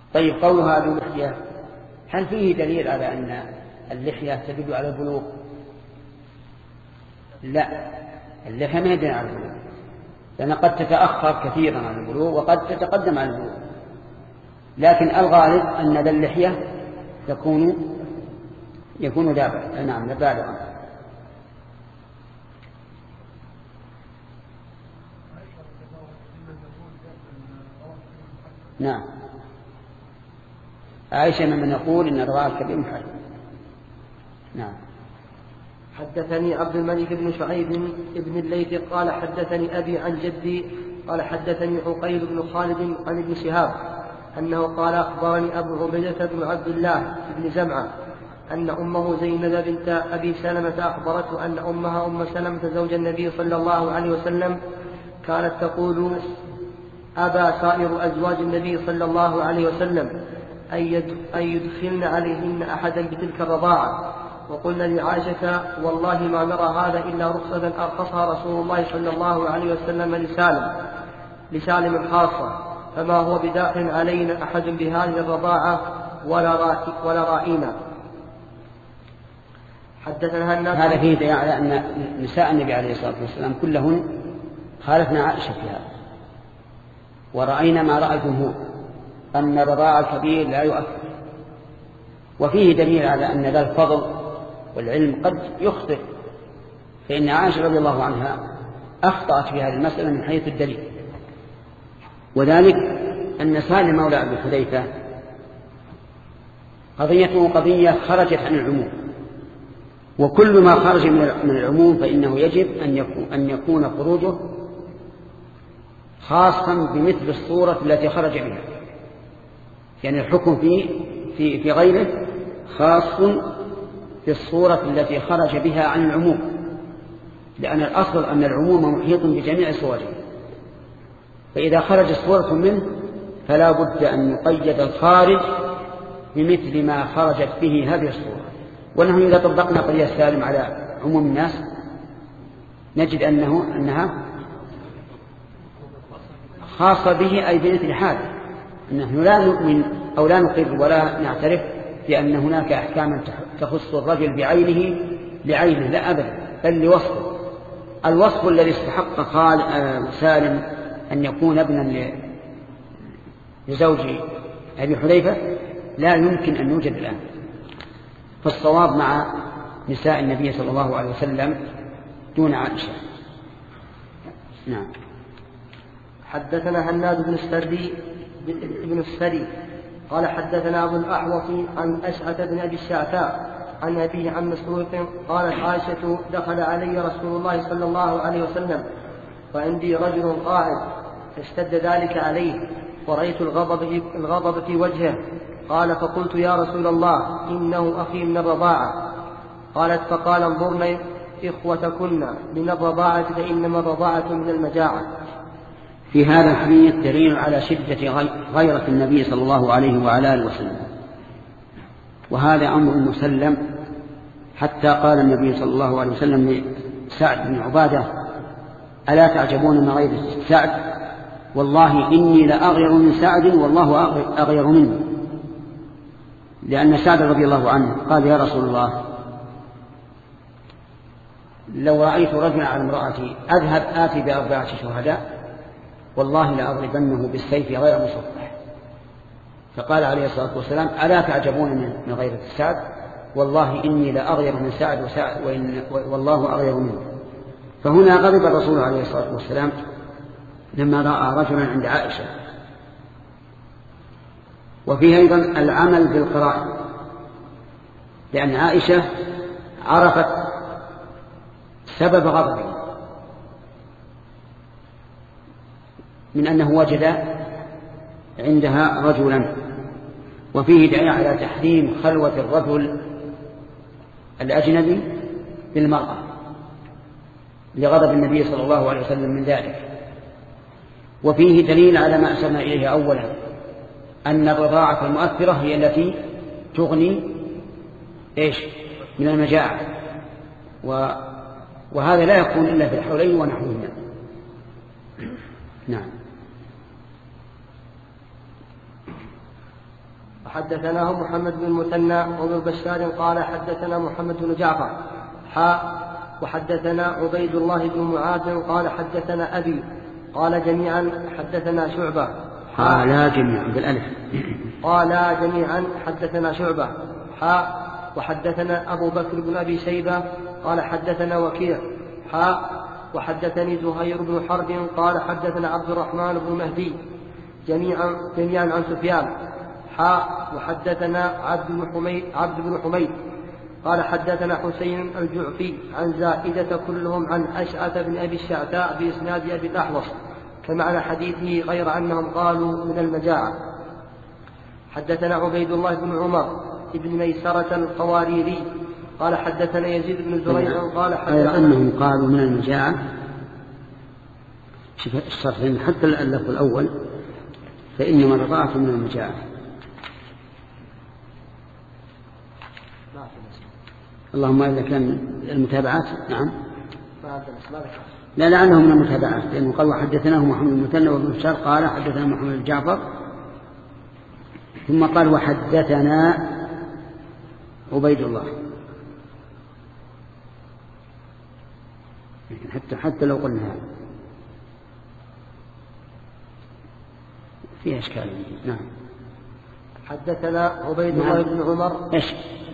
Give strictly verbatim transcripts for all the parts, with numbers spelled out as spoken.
طيب قولها ذو لحية، هل فيه دليل على أن اللحية تدل على البلوغ؟ لا، اللحية ما يدل على البلوغ، لأن قد تتأخر كثيرا عن البلوغ وقد تتقدم عن البلوغ، لكن الغالب أن ذا اللحية تكون يكون دابا نعم بالغا. نعم، عائشة من يقول إن الرضاعة الكبير محرم. نعم. حدثني عبد الملك بن شعيب بن الليث قال حدثني أبي عن جدي قال حدثني عقيل بن خالد عن ابن شهاب أنه قال أخبرني أبو عبيدة بن عبد الله بن زمعة أن أمه زينب بنت أبي سلمة أخبرته أن أمها أم سلمة زوج النبي صلى الله عليه وسلم كانت تقول أبى سائر أزواج النبي صلى الله عليه وسلم أن يدخلن عليهن أحدا بتلك الرضاعة، وقلنا لعائشة والله ما نرى هذا إلا رخصة أرخصها رسول الله صلى الله عليه وسلم لسالم لسالم خاصة، فما هو بداخل علينا أحد بهذه الرضاعة ولا رائنا. حدثنا الناس. هذا فيه دليل على أن نساء النبي عليه الصلاة والسلام كلهن خالفنا عائشة في هذا، ورأينا ما رأى الجمهور أن الرضاعة الكبير لا يؤثر، وفيه دليل على أن ذا الفضل والعلم قد يخطئ، فإن عائشة رضي الله عنها أخطأت في هذه المسألة من حيث الدليل، وذلك أن سالم مولى أبي حذيفة قضيته قضية خرجت عن العموم، وكل ما خرج من العموم فإنه يجب أن يكون, أن يكون خروجه خاصا بمثل الصورة التي خرج بها، يعني الحكم في, في, في غيره خاص في الصورة التي خرج بها عن العموم، لأن الأصل أن العموم محيط بجميع صوره، فإذا خرجت صورة منه فلا بد أن يقيد الخارج بمثل ما خرجت به هذه الصورة. ونحن إذا طبقنا قضية سالم على عموم الناس نجد أنه أنها خاصة به أي بمثل حاله، نحن لا نؤمن أو لا نقر ولا نعترف بأن هناك أحكاما تخص الرجل بعينه لعينه، لا أبدا، بل لوصفه. الوصف الذي استحق سالم أن يكون ابنا لزوج أبي حذيفة لا يمكن أن يوجد الآن، فالصواب مع نساء النبي صلى الله عليه وسلم دون عائشة. نعم. حدثنا هناد بن السري بن السري قال حدثنا أبو الأحوص عن أشعث بن أبي الشعثاء عن أبيه عن مسروق قالت عائشة دخل علي رسول الله صلى الله عليه وسلم وعندي رجل قاعد فاشتد ذلك عليه ورأيت الغضب, الغضب في وجهه، قال فقلت يا رسول الله إنه أخي من الرضاعة، قالت فقال انظرن إخوتكن من الرضاعة فإنما الرضاعة من المجاعة. في هذا الحديث دليل على شدة غيرة النبي صلى الله عليه وعلى آله وسلم، وهذا أمر مسلم، حتى قال النبي صلى الله عليه وسلم لسعد بن عبادة ألا تعجبون من غير سعد والله إني لأغير من سعد والله أغير مني، لأن سعد رضي الله عنه قال يا رسول الله لو رأيت رجلا على امرأتي أذهب آتي بأربعة شهداء والله لأضربنه بالسيف غير مصفح، فقال عليه الصلاة والسلام ألا تعجبون من غير سعد والله إني لأغير من سعد وسعد وإن والله أغير منه. فهنا غضب الرسول عليه الصلاة والسلام لما رأى رجلا عند عائشة. وفيه أيضا العمل بالقراءة، لأن عائشة عرفت سبب غضبه من أنه وجد عندها رجلا، وفيه دليل على تحريم خلوة الرجل الأجنبي بالمرأة لغضب النبي صلى الله عليه وسلم من ذلك. وفيه دليل على ما أشرنا إليه أولا أن الرضاعة المؤثرة هي التي تغني إيش من المجاعة، وهذا لا يكون إلا في الحولين ونحوهما. نعم. وحدثناه محمد بن المثنى وابن بشار قال حدثنا محمد بن جعفر حاء وحدثنا عبيد الله بن معاذ قال حدثنا أبي قال جميعا حدثنا شعبة قال جميعا بالألف قال جميعا حدثنا شعبة حاء وحدثنا أبو بكر بن أبي شيبة قال حدثنا وكيع حاء وحدثني زهير بن حرب قال حدثنا عبد الرحمن بن مهدي جميعا جميعا عن سفيان حاء وحدثنا عبد بن حميد عبد بن حميد قال حدثنا حسين الجعفي عن زائدة كلهم عن أشعث بن أبي الشعثاء بإسناد أبي الأحوص كمعنى حديثه غير أنهم قالوا من المجاعة. حدثنا عبيد الله بن عمر ابن ميسرة القواريري قال حدثنا يزيد بن زريع قال حدثنا غير أنهم قالوا من المجاعة. شوف الشرطين حتى اللفظ الأول فإنما رضعت من المجاعة. اللهم إذا كان المتابعات نعم لا لعله من المتابعات لأنه قال وحدثناه محمد بن المثنى وابن بشار قال حدثنا محمد بن جعفر ثم قال وحدثنا عبيد الله. حتى حتى لو قلنا هذا فيها إشكال. نعم. حدثنا عبيد الله نعم. بن عمر إيش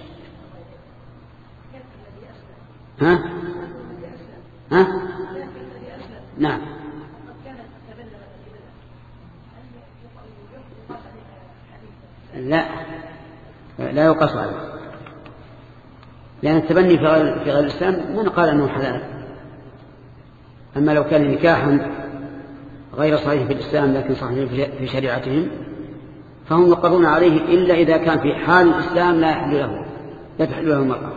ها ها نعم لا لا يقص عليه لأن التبني في غير, في غير الإسلام من قال أنه حلال. أما لو كان نكاحا غير صحيح في الإسلام لكن صحيح في شريعتهم فهم يقرون عليه إلا إذا كان في حال الإسلام لا يحل له لا تحل له المرأة.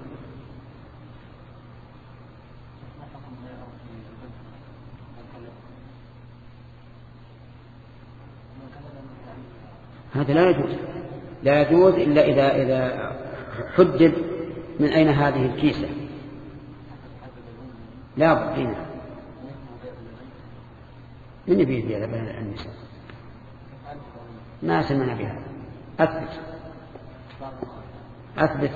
هذا لا يجوز لا يجوز إلا إذا إذا حدد من أين هذه الكيسة. لا بد من يبيه بها بين النساء ما سمعنا بها. أثبت أثبت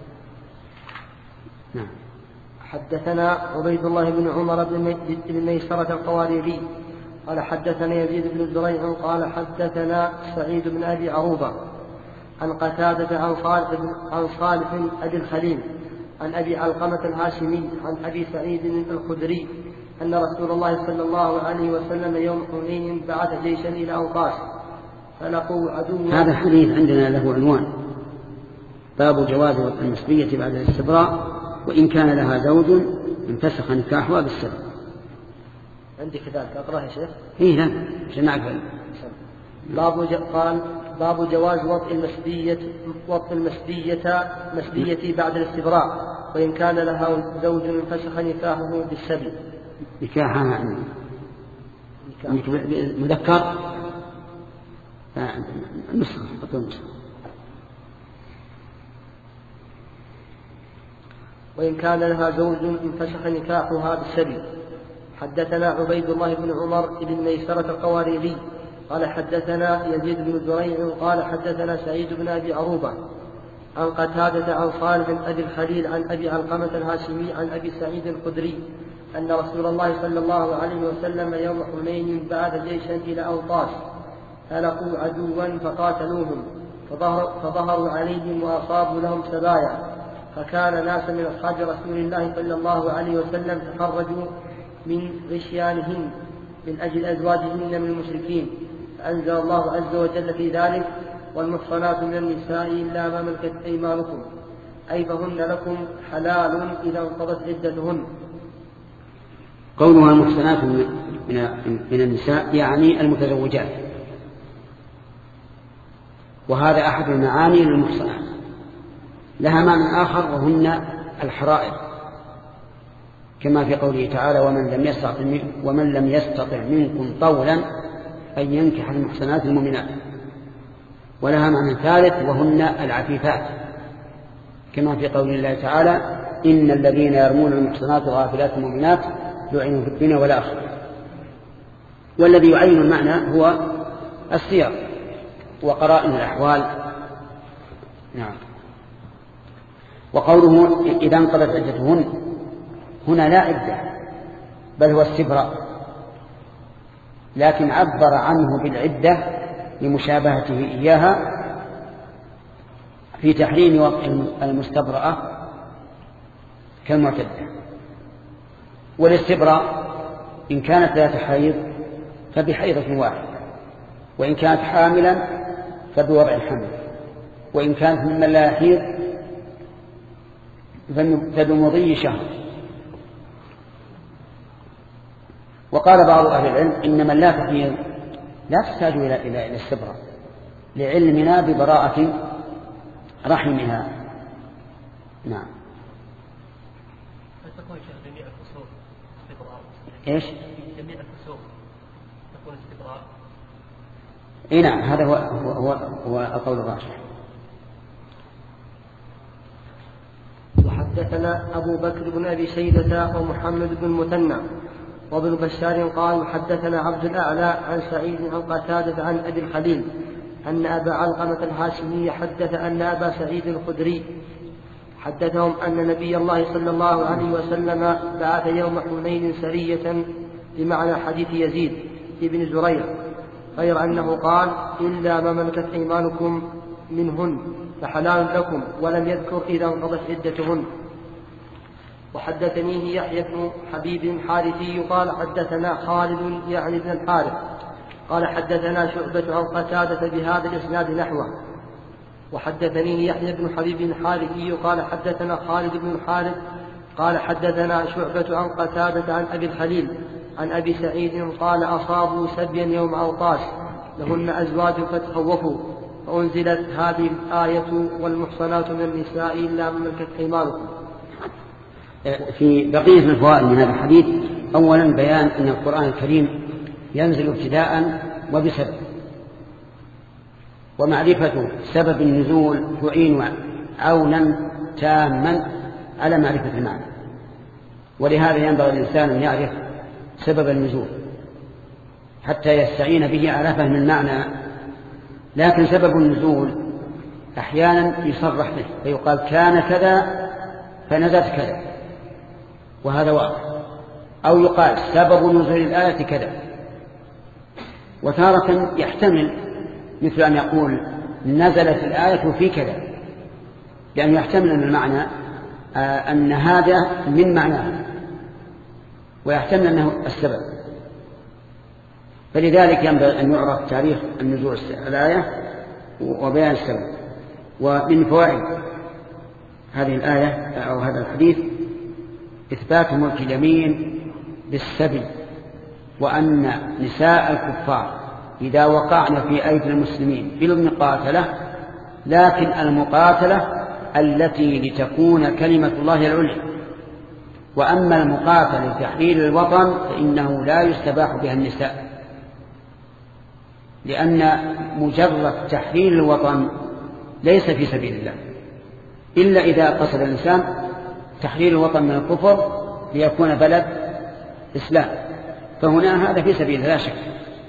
نعم. حدثنا عبيد الله بن عمر بن ميسرة القواريري قال حدثنا يزيد بن زريع قال حدثنا سعيد بن أبي عروبة عن قتادة عن صالح عن صالح أبي الخليل عن أبي علقمة الهاشمي عن أبي سعيد الخدري أن رسول الله صلى الله عليه وسلم يوم حنين بعث جيشا إلى أوطاس فلقوا عدوا. هذا الحديث عندنا له عنوان باب جواز المسبية بعد الاستبراء وإن كان لها زوج انفسخ نكاحها بالسبب. عندي كذلك أقرأ يا شيخ. إيه لا عشان نعرف. باب ج... قال باب جواز وطء المسبية وطء المسبية مسبية بعد الاستبراء وإن كان لها زوج انفسخ نكاحه بالسبب. نكاحها يعني مذكر نسخ وإن كان لها زوج انفسخ نكاحها بالسبب. حدثنا عبيد الله بن عمر بن ميسرة القواريري قال حدثنا يزيد بن زريع قال حدثنا سعيد بن أبي عروبة عن قتادة عن صالح أبي الخليل عن أبي علقمة الهاشمي عن أبي سعيد الخدري أن رسول الله صلى الله عليه وسلم يوم حنين بعث جيشا إلى أوطاس فلقوا عدوا فقاتلوهم فظهر فظهروا عليهم وأصابوا لهم سبايا فكان ناس من أصحاب رسول الله صلى الله عليه وسلم تخرجوا من غشيانهن من أجل أزواجهن من المشركين فأنزل الله عز وجل في ذلك والمحصنات من النساء إلا ما ملكت أيمانكم أي فهن لكم حلال إذا انقضت عدتهن. قولها المحصنات من النساء يعني المتزوجات وهذا أحد المعاني للمحصنات لها معنى آخر وهن الحرائر كما في قوله تعالى ومن لم يستطع ومن لم يستطع منكم طولا أن ينكح المحصنات المؤمنات. ولها معنى ثالث وهن العفيفات كما في قول الله تعالى إن الذين يرمون المحصنات الغافلات المؤمنات لعنوا في الدنيا والآخرة. والذي يعين المعنى هو السياق وقرائن الأحوال نعم. وقوله إذا انقضت عدتهن هنا لا عدة بل هو استبراء، لكن عبر عنه بالعدة لمشابهته إياها في تحريم وقع المستبرأة كالمعتدة. والاستبراء إن كانت ذات حيض فبحيضة واحدة، وإن كانت حاملا فبوضع الحمل، وإن كانت ممن لا يحيض فبمضي شهر. وقال بعض أهل العلم إن من لا تحيض لا تحتاج إلى إلى الاستبراء لعلمنا ببراءة رحمها. نعم. تكون جميع الفصول استبراء. إيش؟ جميع الفصول تكون استبراء. إيه نعم، هذا هو هو هو القول الراجح. وحدثنا أبو بكر بن أبي شيبة ومحمد بن المثنى وابن بشار قال حدثنا عبد الأعلى عن سعيد عن قتادة عن أبي الخليل أن أبا علقمة الهاشمي حدث أن أبا سعيد الخدري حدثهم أن نبي الله صلى الله عليه وسلم بعث يوم حنين سرية بمعنى حديث يزيد ابن زريع، غير أنه قال إلا ما ملكت أيمانكم منهن فحلال لكم، ولم يذكر إذا انقضت عدتهن. وحدثنيه يحيى بن حبيب الحارثي قال حدثنا خالد يعني بن الحارث قال حدثنا شعبة عن قتادة بهذا الإسناد نحوه. وحدثنيه يحيى بن حبيب الحارثي قال حدثنا خالد بن الحارث قال حدثنا شعبة عن قتادة عن أبي الخليل عن أبي سعيد قال أصابوا سبيا يوم أوطاس لهن أزواج فتخوفوا، فأنزلت هذه الآية والمحصنات من النساء إلا من ملكت أيمانكم. في بقية الفوائد من هذا الحديث، أولا بيان أن القرآن الكريم ينزل ابتداء وبسبب، ومعرفة سبب النزول تعين عونا تاما على معرفة المعنى. ولهذا ينبغي الإنسان أن يعرف سبب النزول حتى يستعين به على فهم المعنى. لكن سبب النزول أحيانا يصرح به فيقال كان كذا فنزلت كذا، وهذا واضح، أو يقال سبب نزول الآية كذا. وتارة يحتمل مثل أن يقول نزلت الآية في كذا، لأنه يحتمل أن المعنى أن هذا من معناه، ويحتمل أنه السبب. فلذلك ينبغي أن يعرف تاريخ النزول الآية وبيان السبب. ومن فوائد هذه الآية أو هذا الحديث إثبات ملك اليمين بالسبي، وأن نساء الكفار إذا وقعن في أيدي المسلمين بالمقاتلة، لكن المقاتلة التي لتكون كلمة الله العليا. وأما المقاتلة لتحرير الوطن فإنه لا يستباح بها النساء، لأن مجرد تحرير الوطن ليس في سبيل الله، إلا إذا قصد الإنسان تحرير الوطن من الكفر ليكون بلد إسلام، فهنا هذا في سبيل لا شك.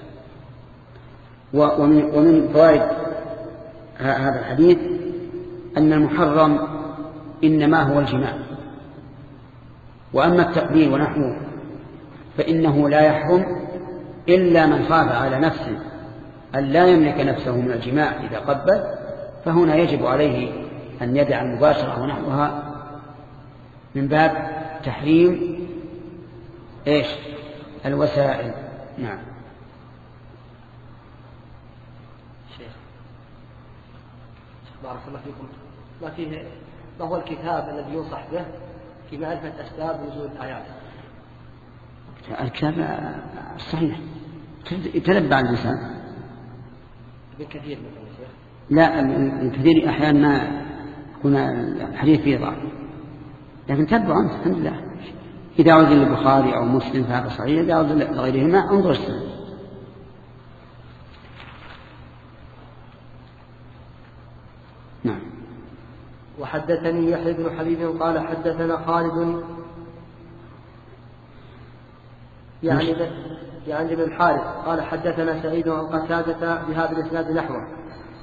ومن, ومن فوائد هذا الحديث أن المحرم إنما هو الجماع، وأما التقبيل ونحوه فإنه لا يحرم إلا من خاف على نفسه أن لا يملك نفسه من الجماع إذا قبل، فهنا يجب عليه أن يدع المباشرة ونحوها من باب تحريم إيش الوسائل. نعم. شيخ بارك الله فيكم، ما فيه ما هو الكتاب الذي ينصح به في معرفة أسباب نزول الآيات؟ الكتاب صحيح يتنبع الإنسان. ابن كثير مثلا شيخ؟ لا، ابن كثير أحيانا ما يكون الحديث فيه ضعف، لكن تتبع أنت الحمد لله. إذا عود للبخاري أو مسلم فهذا صحيح، إذا عود لغيرهما انظر السنة. نعم. وحدثني يحيى بن حبيب قال حدثنا خالد يعني يعني بن الحارث قال حدثنا سعيد عن قتادة بهذا الإسناد نحوه.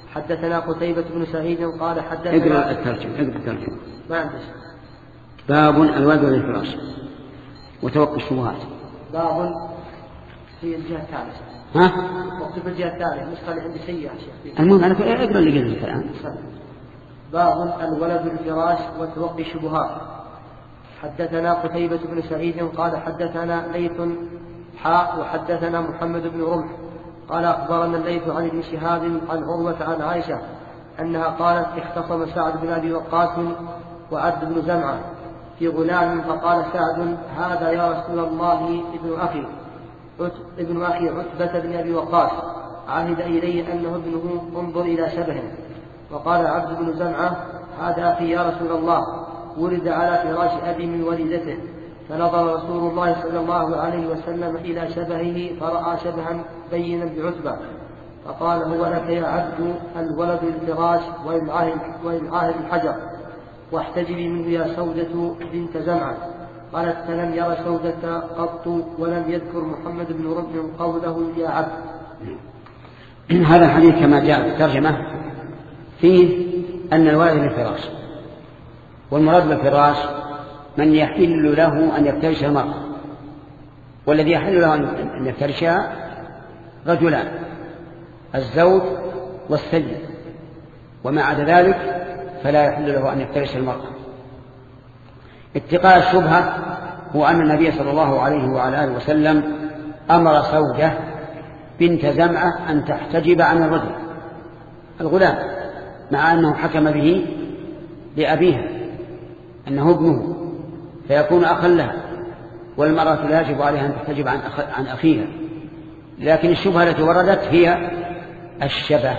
حدثنا قتيبة بن سعيد قال حدثنا اقرأ الترجمة اقرأ الترجمة ما عندش. باب الولد للفراش وتوقي الشبهات. باب في الجهة الثالثة. ها؟ وقت في الجهة الثالثة نسخة اللي عندي سيئة شيخ. المهم أنا اقرأ اللي قلت الآن. باب الولد للفراش وتوقي الشبهات. حدثنا قتيبة بن سعيد قال حدثنا ليث حاء وحدثنا محمد بن رمح قال أخبرنا الليث عن ابن شهاب عن عروة عن عائشة أنها قالت اختصم سعد بن أبي وقاص وعبد بن زمعة في غلام فقال سعد هذا يا رسول الله ابن أخي ابن أخي عتبة بن أبي وقاص عهد إلي أنه ابنه انظر إلى شبهه. وقال عبد بن زمعة هذا أخي يا رسول الله ولد على فراش أبي من وليدته. فنظر رسول الله صلى الله عليه وسلم إلى شبهه فرأى شبها بينا بعتبة فقال هو لك يا عبد الولد الفراش وإن عاهد الحجر واحتجبي منه يا سودة بنت زمعة. قالت فلم ير سودة قط ولم يذكر محمد بن رمح قوله يا عبد. هذا الحديث كما جاء في الترجمة فيه أن الولد للفراش، والمراد بالفراش من يحل له أن يفترش المرأة، والذي يحل له أن يفترشها رجلان الزوج والسيد، وما عدا ذلك فلا يحل له أن يفترش المرأة. اتقاء الشبهة هو أن النبي صلى الله عليه وعلى آله وسلم أمر سودة بنت زمعة أن تحتجب عن الرجل الغلام، مع أنه حكم به لأبيها أنه ابنه فيكون أخا لها، والمرأة لا يجب عليها أن تحتجب عن, أخ... عن أخيها. لكن الشبهة التي وردت هي الشبه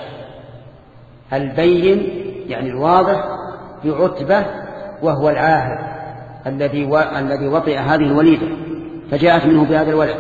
البين يعني الواضح بعتبة وهو العاهد الذي و... الذي وطئ هذه الوليدة فجاءت منه بهذا الولد.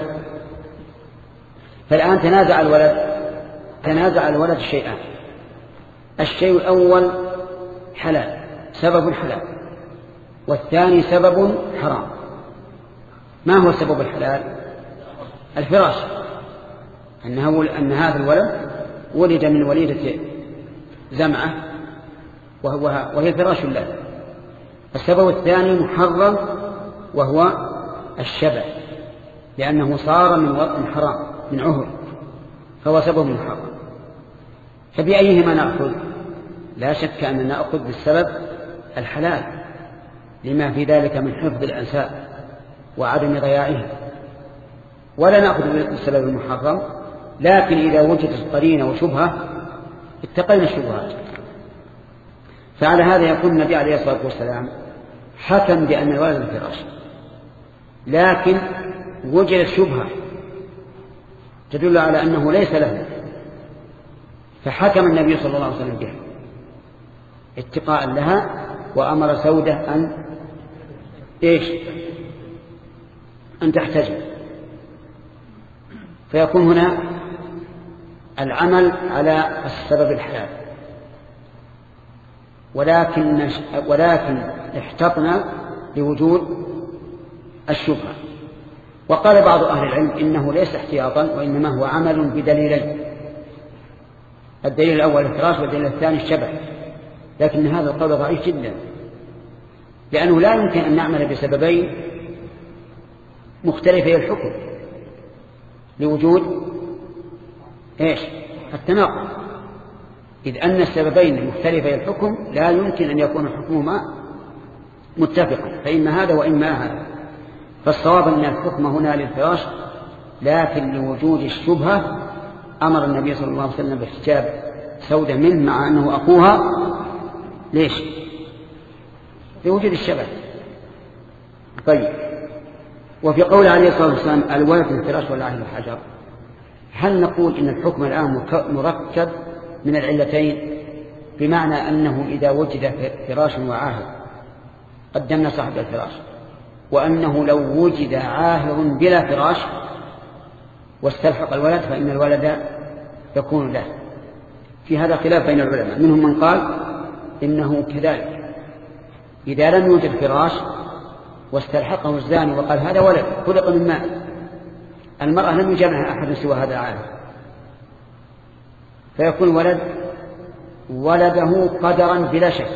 فالآن تنازع الولد تنازع الولد الشيئان. الشيء الأول حلال سبب حلال، والثاني سبب حرام. ما هو سبب الحلال؟ الفراش، أنه أن هذا الولد ولد من وليدة زمعة وهو وهي فراش الله. السبب الثاني محرم وهو الشبه، لأنه صار من وطن حرام من عهر، فهو سبب محرم. فبأيهما نأخذ؟ لا شك أننا نأخذ بالسبب الحلال لما في ذلك من حفظ الأنساب وعدم ضياعها، ولا نأخذ بالسبب المحرم. لكن إذا وجدت قرينة وشبهة اتقينا الشبهات. فعلى هذا يكون النبي عليه الصلاة والسلام حكم بأن الولد الفراش، لكن وجدت شبهة تدل على أنه ليس له، فحكم النبي صلى الله عليه وسلم بها اتقاء لها، وأمر سودة أن إيش أن تحتجب. فيكون هنا العمل على السبب الحلال، ولكن ولكن احتطنا لوجود الشبهة. وقال بعض أهل العلم إنه ليس احتياطا، وإنما هو عمل بدليلين: الدليل الأول الفراش، والدليل الثاني الشبه. لكن هذا القول ضعيف جدا، لأنه لا يمكن أن نعمل بسببين مختلفي الحكم لوجود إيش التناقض، إذ أن السببين مختلفي الحكم لا يمكن أن يكون حكمهما متفقا، فإما هذا وإما هذا. فالصواب أن الحكم هنا للفراش، لكن لوجود الشبهة أمر النبي صلى الله عليه وسلم باحتجاب سودة منه مع أنه أخوها. ليش؟ لوجود الشبه. طيب، وفي قول عليه الصلاة والسلام الولد الفراش والعاهد الحجر، هل نقول إن الحكم الآن مركب من العلتين، بمعنى أنه إذا وجد فراش وعاهد قدمنا صاحب الفراش، وأنه لو وجد عاهر بلا فراش واستلحق الولد فإن الولد يكون له؟ في هذا خلاف بين العلماء، منهم من قال إنه كذلك إذا لم يوجد فراش واستلحقه الزاني وقال هذا ولد خلق من ماء، المرأة لم يجامعها أحد سوى هذا العالم، فيكون ولد ولده قدرا بلا شك.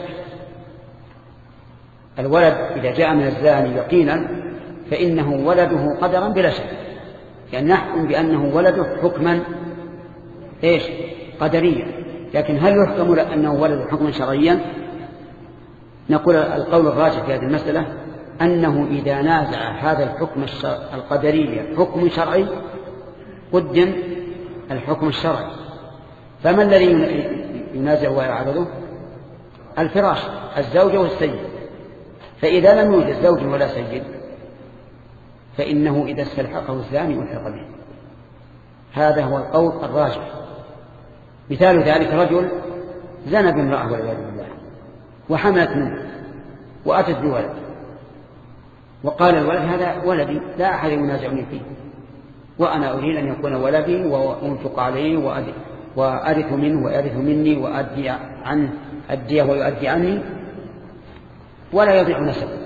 الولد إذا جاء من الزاني يقينا فإنه ولده قدرا بلا شك، يعني نحكم بأنه ولده حكما إيش قدريا. لكن هل يحكم أنه ولده حكما شرعيا؟ نقول القول الراجح في هذه المسألة أنه إذا نازع هذا الحكم القدري حكم شرعي قدم الحكم الشرعي. فما الذي ينازع ويعرضه؟ الفراش، الزوجة والسيد. فإذا لم يوجد زوج ولا سيد فإنه إذا استلحقه الزاني ألحق به. هذا هو القول الراجح. مثال ذلك رجل زنى بامرأة والعياذ بالله وحملت منه وأتت بولد، وقال الولد هذا ولدي لا أحد ينازعني فيه، وأنا أريد أن يكون ولدي وأنفق عليه وأرث منه ويرث مني وأدي عنه أديه ويؤدي عني ولا يضيع نسبه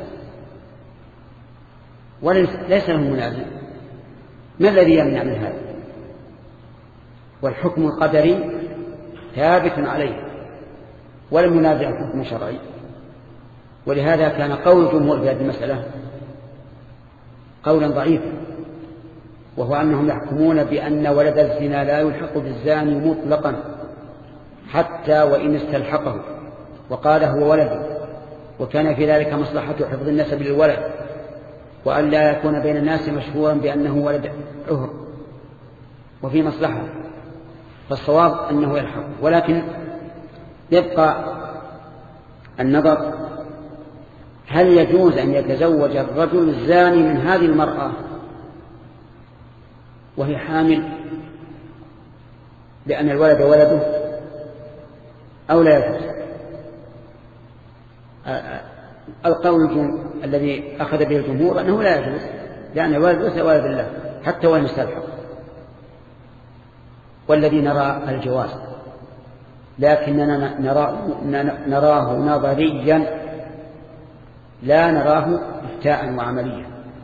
وليس له منازع. ما الذي يمنع من هذا؟ والحكم القدري ثابت عليه ولم ينازع الحكم الشرعي. ولهذا كان قول الجمهور في هذه المسألة قولا ضعيفا، وهو أنهم يحكمون بأن ولد الزنا لا يلحق بالزاني مطلقا حتى وإن استلحقه وقال هو ولده، وكان في ذلك مصلحة حفظ النسب للولد وأن لا يكون بين الناس مشهورا بأنه ولد عهر وفي مصلحة. فالصواب أنه يلحق. ولكن يبقى النظر هل يجوز أن يتزوج الرجل الزاني من هذه المرأة وهي حامل لأن الولد ولده أو لا يجوز؟ القول الذي أخذ به الجمهور أنه لا يجوز، لأن الولد ليس ولد الله حتى وإن استلحق. والذي نرى الجواز، لكننا نرى نراه نظريا لا نراه افتاء وعمليا،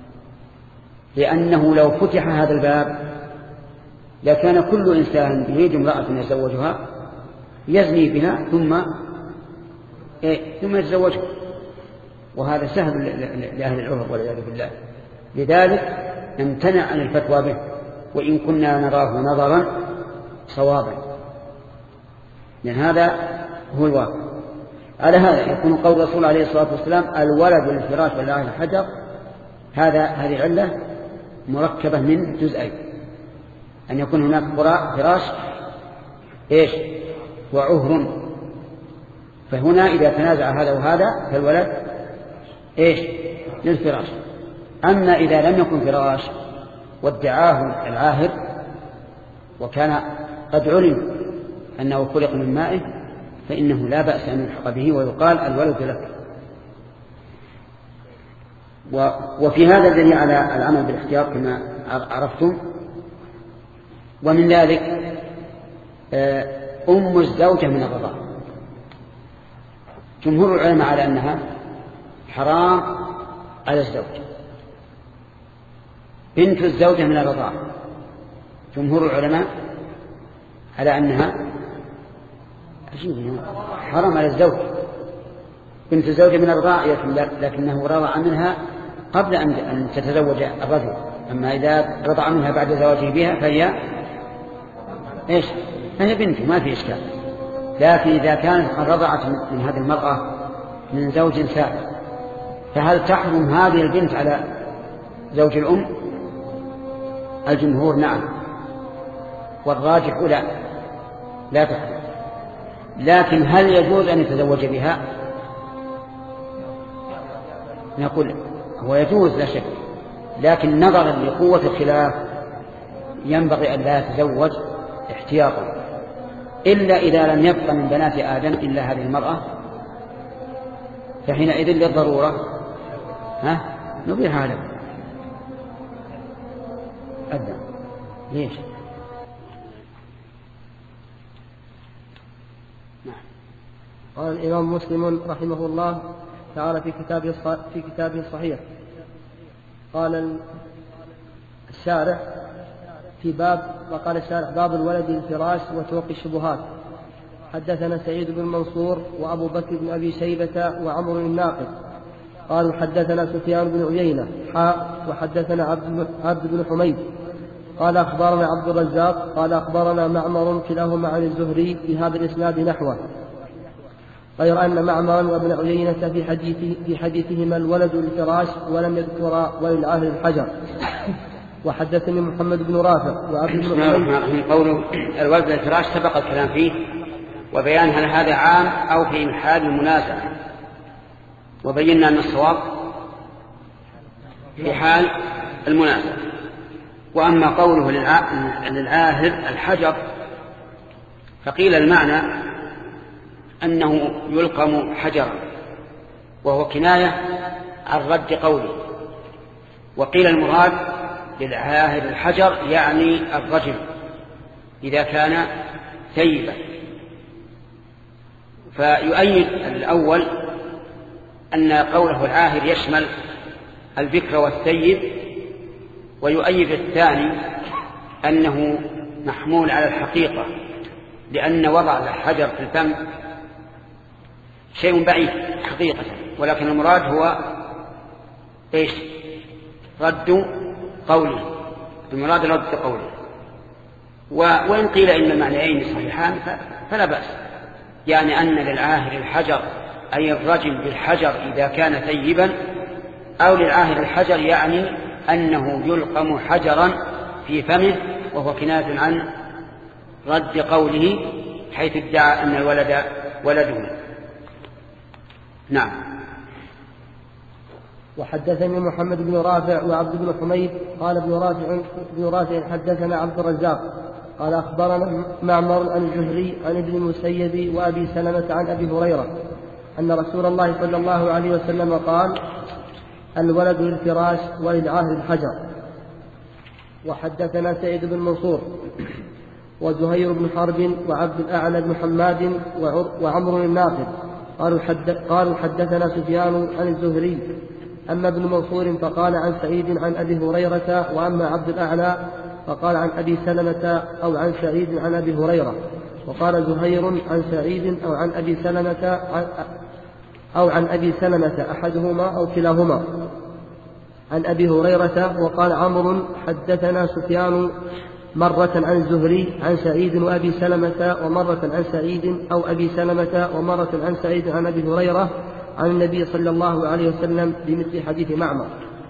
لأنه لو فتح هذا الباب لكان كل إنسان يريد امرأة يتزوجها يزني بها ثم إيه ثم يتزوجها، وهذا سهل لأهل العهر والعياذ بالله. لذلك نمتنع عن الفتوى به وإن كنا نراه نظرا صوابا، لأن هذا هو الواقع. على هذا يكون قول الرسول عليه الصلاة والسلام الولد للفراش والله الحجر، هذا هذه علة مركبة من جزئين: أن يكون هناك فراش إيش وعهر. فهنا إذا تنازع هذا وهذا فالولد إيش للفراش. أما إذا لم يكن فراش وادعاه العاهر وكان قد علم أنه خلق من مائه فإنه لا بأس أن يلحق به ويقال الولد لك. وفي هذا دليل على العمل بالاحتياط كما عرفتم. ومن ذلك أم الزوجة من الرضاع، جمهور العلماء على أنها حرام على الزوج. بنت الزوجة من الرضاع، جمهور العلماء على أنها حرام على الزوج. بنت الزوجة من الرضاع لكنه رضع منها قبل أن تتزوج الرجل، أما إذا رضع منها بعد زواجه بها فهي إيش فهي بنته ما في إشكال. لكن إذا كانت قد رضعت من هذه المرأة من زوج سابق فهل تحرم هذه البنت على زوج الأم؟ الجمهور نعم، والراجح لا لا تحرم. لكن هل يجوز أن يتزوج بها؟ نقول هو يجوز لا شك، لكن نظرا لقوة الخلاف ينبغي أن لا يتزوج احتياطا، إلا إذا لم يبق من بنات آدم إلا هذه المرأة، فحينئذ للضرورة ها نبيها له. أبدا ليش؟ قال الإمام مسلم رحمه الله تعالى في كتابه في كتابه الصحيح، قال الشارع في باب وقال الشارع باب الولد الفراش وتوقي الشبهات. وحدثنا سعيد بن منصور وأبو بكر بن أبي شيبة وعمر الناقد قالوا حدثنا سفيان بن عيينة حاء وحدثنا عبد, عبد بن حميد قال أخبرنا عبد الرزاق قال أخبرنا معمر كلاهما عن الزهري في هذا الإسناد نحوه، غير أن معمرا وابن عيينة في حديثه في حديثهما الولد للفراش ولم يذكر وللعاهر الحجر. وحدثني محمد بن رافع وعبد بن حميد. قول الولد للفراش سبق الكلام فيه وبيان هل هذا عام أو في حال المنازعة، وبينا أن الصواب في حال المنازعة. وأما قوله للعاهر الحجر فقيل المعنى أنه يلقم حجرا وهو كناية عن رد قوله، وقيل المراد للعاهر الحجر يعني الرجل إذا كان ثيبا. فيؤيد الأول أن قوله العاهر يشمل البكر والثيب، ويؤيد الثاني أنه محمول على الحقيقة، لأن وضع الحجر في الفم شيء بعيد حقيقة، ولكن المراد هو إيش؟ رد قوله، المراد رد قوله. وإن قيل إن المعنيين صحيحان فلا بأس، يعني أن للعاهر الحجر أي الرجل بالحجر إذا كان ثيبا، أو للعاهر الحجر يعني أنه يلقم حجرا في فمه، وهو كناية عن رد قوله حيث ادعى أن الولد ولده. نعم. وحدثني محمد بن رافع وعبد بن حميد قال ابن رافع ابن رافع حدثنا عبد الرزاق قال أخبرنا معمر عن الزهري عن ابن المسيب وأبي سلمة عن أبي هريرة أن رسول الله صلى الله عليه وسلم قال: الولد للفراش وللعاهر الحجر. وحدثنا سعيد بن منصور وزهير بن حرب وعبد الأعلى بن حماد وعمر الناقد قالوا, حد قالوا حدثنا سفيان عن الزهري. أما ابن منصور فقال عن سعيد عن أبي هريرة، وأما عبد الأعلى فقال عن أبي سلمة أو عن سعيد عن أبي هريرة. وقال زهير عن سعيد أو عن أبي سلمة أو عن أبي سلمة أحدهما أو كلاهما عن أبي هريرة. وقال عمرو حدثنا سفيان مرة عن الزهري عن سعيد وأبي سلمة، ومرة عن سعيد أو أبي سلمة، ومرة عن سعيد عن أبي هريرة عن النبي صلى الله عليه وسلم بمثل حديث معمر.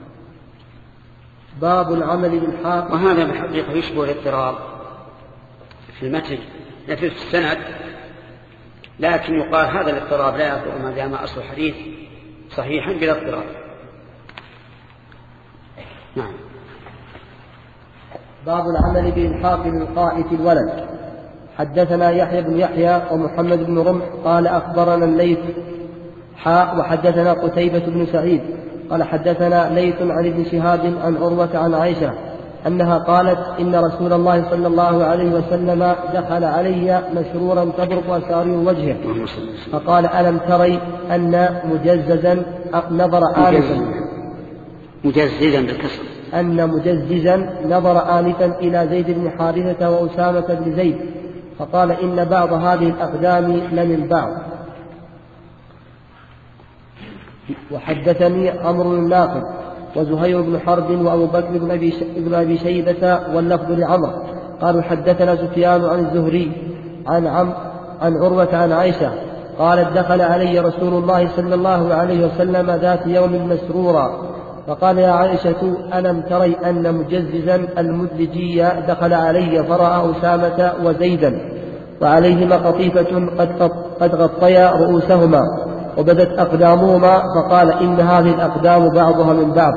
باب العمل بالحاق. وهذا بالحقيقة يشبه الاضطراب في المتن في السند، لكن يقال هذا الاضطراب لا يضر ما دام أصل الحديث صحيحا بلا اضطراب. نعم. باب العمل بالحاق للقائت الولد. حدثنا يحيى بن يحيى ومحمد بن رمح قال أخبرنا الليث حاء وحدثنا قتيبة بن سعيد قال حدثنا ليث عن ابن شهاب عن عروة عن عائشة أنها قالت: إن رسول الله صلى الله عليه وسلم دخل علي مسرورا تبرق أسارير وجهه، فقال: ألم تري أن مجززا نظر آنفا مجززا بالكسر أن مجززا نظر آنفا إلى زيد بن حارثة وأسامة بن زيد، فقال: إن بعض هذه الأقدام لمن بعض. وحدثني عمرو الناقد وزهير بن حرب وأبو بكر بن أبي, بن أبي شيبة واللفظ لعمر قالوا حدثنا سفيان عن الزهري عن, عم عن عروة عن عائشة قالت: دخل علي رسول الله صلى الله عليه وسلم ذات يوم مسرورا، فقال: يا عائشة ألم تري أن مجززا المدلجي دخل علي فرأى أسامة وزيدا وعليهما قطيفة قد, قد غطيا رؤوسهما وبدت أقدامهما، فقال: إن هذه الأقدام بعضها من بعض.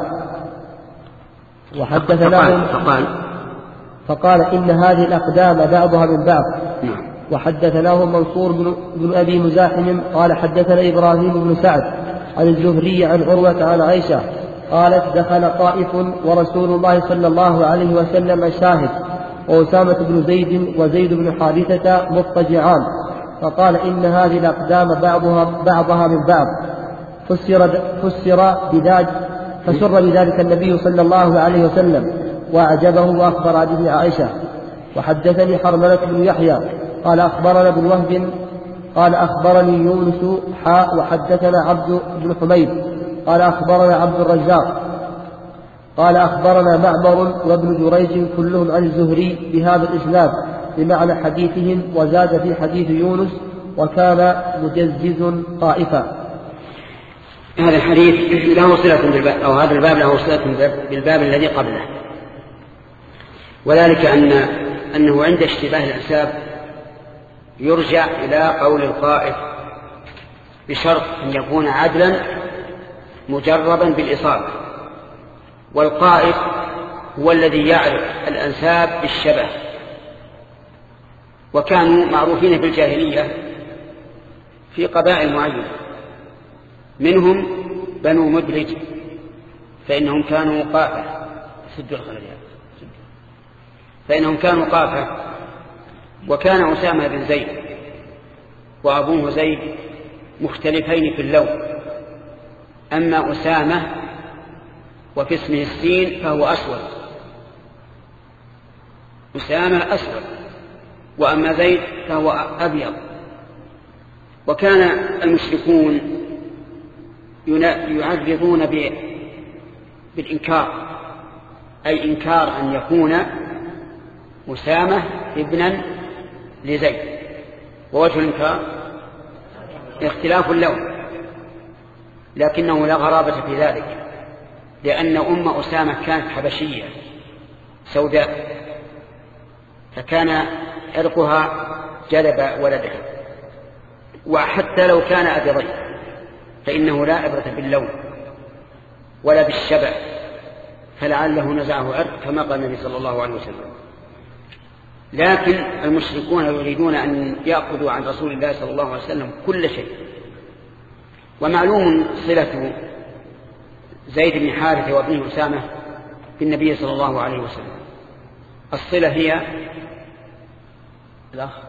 وحدثناهم فقال, فقال إن هذه الأقدام بعضها من بعض. وحدثناهم منصور بن أبي مزاحم قال حدثنا إبراهيم بن سعد عن الزهري عن عروة عن عائشة قالت: دخل طائف ورسول الله صلى الله عليه وسلم شاهد، وأسامة بن زيد وزيد بن حارثة مضطجعان، فقال: إن هذه الأقدام بعضها, بعضها من بعض. فسر, فسر بذلك فسر بذلك النبي صلى الله عليه وسلم وأعجبه وأخبر به عائشة. وحدثني حرملة بن يحيى قال أخبرنا ابن وهب قال أخبرني يونس حاء وحدثنا عبد بن حميد قال أخبرنا عبد الرزاق قال أخبرنا معمر وابن جريج كلهم عن الزهري بهذا الإسناد بمعنى حديثهم، وزاد في حديث يونس وكان مجزز طائفا. هذا الحديث له صلة بالباب، أو هذا الباب له صلة بالباب الذي قبله، وذلك أن أنه عند اشتباه الأنساب يرجع إلى قول القائل بشرط أن يكون عدلا مجربا بالإصابة، والقائل هو الذي يعرف الأنساب بالشبه. وكانوا معروفين في الجاهلية في قبائل معينة، منهم بنو مدلج فإنهم كانوا قافة سدوا الخلاليات فإنهم كانوا قافة وكان أسامة بن زيد وأبوه زيد مختلفين في اللون، أما أسامة وفي اسمه السين فهو أسود، أسامة أسود، وأما زيد فهو أبيض. وكان المشركون يعرضون بالإنكار، أي إنكار أن يكون أسامة ابنا لزيد، ووجه الإنكار اختلاف اللون، لكنه لا غرابة في ذلك، لأن أم أسامة كانت حبشية سوداء، فكان عرقها جلب ولدها، وحتى لو كان أبيضين فإنه لا عبرة باللون ولا بالشبع، فلعله نزعه عرق كما قال النبي صلى الله عليه وسلم. لكن المشركون يريدون أن يأخذوا عن رسول الله صلى الله عليه وسلم كل شيء. ومعلوم صلة زيد بن حارثة وابنه أسامة بالنبي صلى الله عليه وسلم، الصلة هي الأخ